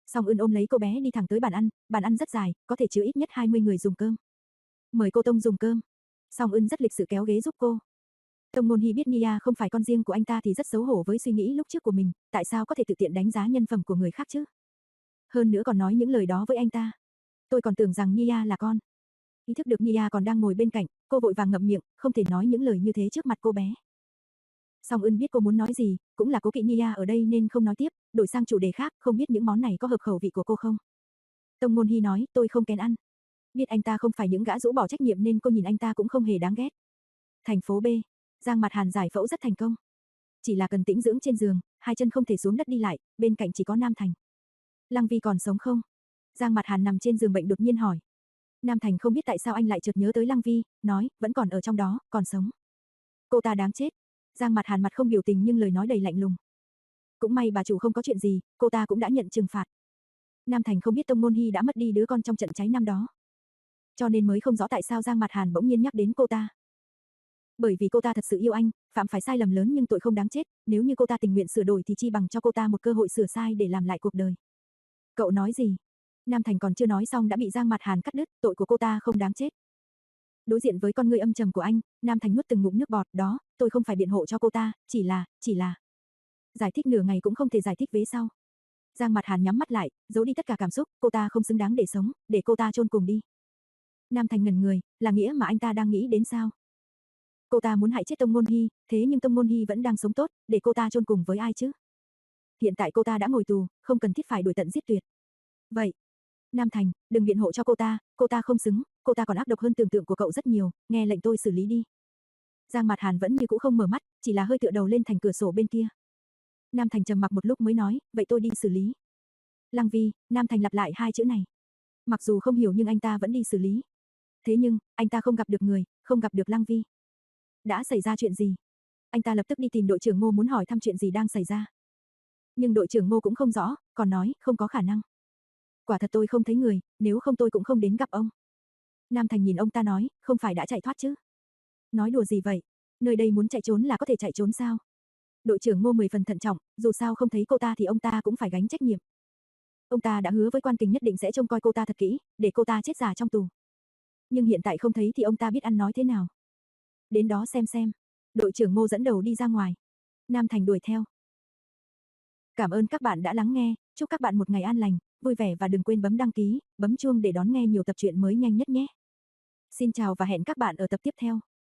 Song Ưn ôm lấy cô bé đi thẳng tới bàn ăn, bàn ăn rất dài, có thể chứa ít nhất hai mươi người dùng cơm. Mời cô Tông dùng cơm. Song Ưn rất lịch sự kéo ghế giúp cô. Tông Ngôn Hy biết Nia không phải con riêng của anh ta thì rất xấu hổ với suy nghĩ lúc trước của mình, tại sao có thể tự tiện đánh giá nhân phẩm của người khác chứ? Hơn nữa còn nói những lời đó với anh ta. Tôi còn tưởng rằng Nia là con. Ý thức được Nia còn đang ngồi bên cạnh, cô vội vàng ngậm miệng, không thể nói những lời như thế trước mặt cô bé. Song Ưn biết cô muốn nói gì, cũng là cố kỵ Nia ở đây nên không nói tiếp, đổi sang chủ đề khác, không biết những món này có hợp khẩu vị của cô không? Tông Ngôn Hy nói, tôi không kén ăn. Biết anh ta không phải những gã rũ bỏ trách nhiệm nên cô nhìn anh ta cũng không hề đáng ghét. Thành phố B, Giang Mạt Hàn giải phẫu rất thành công. Chỉ là cần tĩnh dưỡng trên giường, hai chân không thể xuống đất đi lại, bên cạnh chỉ có Nam Thành. Lăng Vi còn sống không? Giang Mạt Hàn nằm trên giường bệnh đột nhiên hỏi. Nam Thành không biết tại sao anh lại chợt nhớ tới Lăng Vi, nói, vẫn còn ở trong đó, còn sống. Cô ta đáng chết. Giang Mạt Hàn mặt không biểu tình nhưng lời nói đầy lạnh lùng. Cũng may bà chủ không có chuyện gì, cô ta cũng đã nhận trừng phạt. Nam Thành không biết Tông Ngôn Hy đã mất đi đứa con trong trận cháy năm đó. Cho nên mới không rõ tại sao Giang Mạt Hàn bỗng nhiên nhắc đến cô ta. Bởi vì cô ta thật sự yêu anh, phạm phải sai lầm lớn nhưng tội không đáng chết, nếu như cô ta tình nguyện sửa đổi thì chi bằng cho cô ta một cơ hội sửa sai để làm lại cuộc đời. Cậu nói gì? Nam Thành còn chưa nói xong đã bị Giang Mạt Hàn cắt đứt, tội của cô ta không đáng chết. Đối diện với con ngươi âm trầm của anh, Nam Thành nuốt từng ngụm nước bọt, đó, tôi không phải biện hộ cho cô ta, chỉ là, chỉ là. Giải thích nửa ngày cũng không thể giải thích vế sau. Giang Mạt Hàn nhắm mắt lại, giấu đi tất cả cảm xúc, cô ta không xứng đáng để sống, để cô ta chôn cùng đi. Nam Thành ngẩn người, là nghĩa mà anh ta đang nghĩ đến sao? Cô ta muốn hại chết Tông Ngôn Hy, thế nhưng Tông Ngôn Hy vẫn đang sống tốt, để cô ta chôn cùng với ai chứ? Hiện tại cô ta đã ngồi tù, không cần thiết phải đuổi tận giết tuyệt. Vậy, Nam Thành, đừng biện hộ cho cô ta, cô ta không xứng, cô ta còn ác độc hơn tưởng tượng của cậu rất nhiều, nghe lệnh tôi xử lý đi. Giang Mạt Hàn vẫn như cũ không mở mắt, chỉ là hơi tựa đầu lên thành cửa sổ bên kia. Nam Thành trầm mặc một lúc mới nói, vậy tôi đi xử lý. Lăng Vi, Nam Thành lặp lại hai chữ này. Mặc dù không hiểu nhưng anh ta vẫn đi xử lý. Thế nhưng, anh ta không gặp được người, không gặp được Lăng Vi. Đã xảy ra chuyện gì? Anh ta lập tức đi tìm đội trưởng Ngô muốn hỏi thăm chuyện gì đang xảy ra. Nhưng đội trưởng Ngô cũng không rõ, còn nói, không có khả năng. Quả thật tôi không thấy người, nếu không tôi cũng không đến gặp ông. Nam Thành nhìn ông ta nói, không phải đã chạy thoát chứ? Nói đùa gì vậy? Nơi đây muốn chạy trốn là có thể chạy trốn sao? Đội trưởng Ngô mười phần thận trọng, dù sao không thấy cô ta thì ông ta cũng phải gánh trách nhiệm. Ông ta đã hứa với Quan Kình nhất định sẽ trông coi cô ta thật kỹ, để cô ta chết già trong tù. Nhưng hiện tại không thấy thì ông ta biết ăn nói thế nào. Đến đó xem xem. Đội trưởng Ngô dẫn đầu đi ra ngoài. Nam Thành đuổi theo. Cảm ơn các bạn đã lắng nghe, chúc các bạn một ngày an lành, vui vẻ và đừng quên bấm đăng ký, bấm chuông để đón nghe nhiều tập truyện mới nhanh nhất nhé. Xin chào và hẹn các bạn ở tập tiếp theo.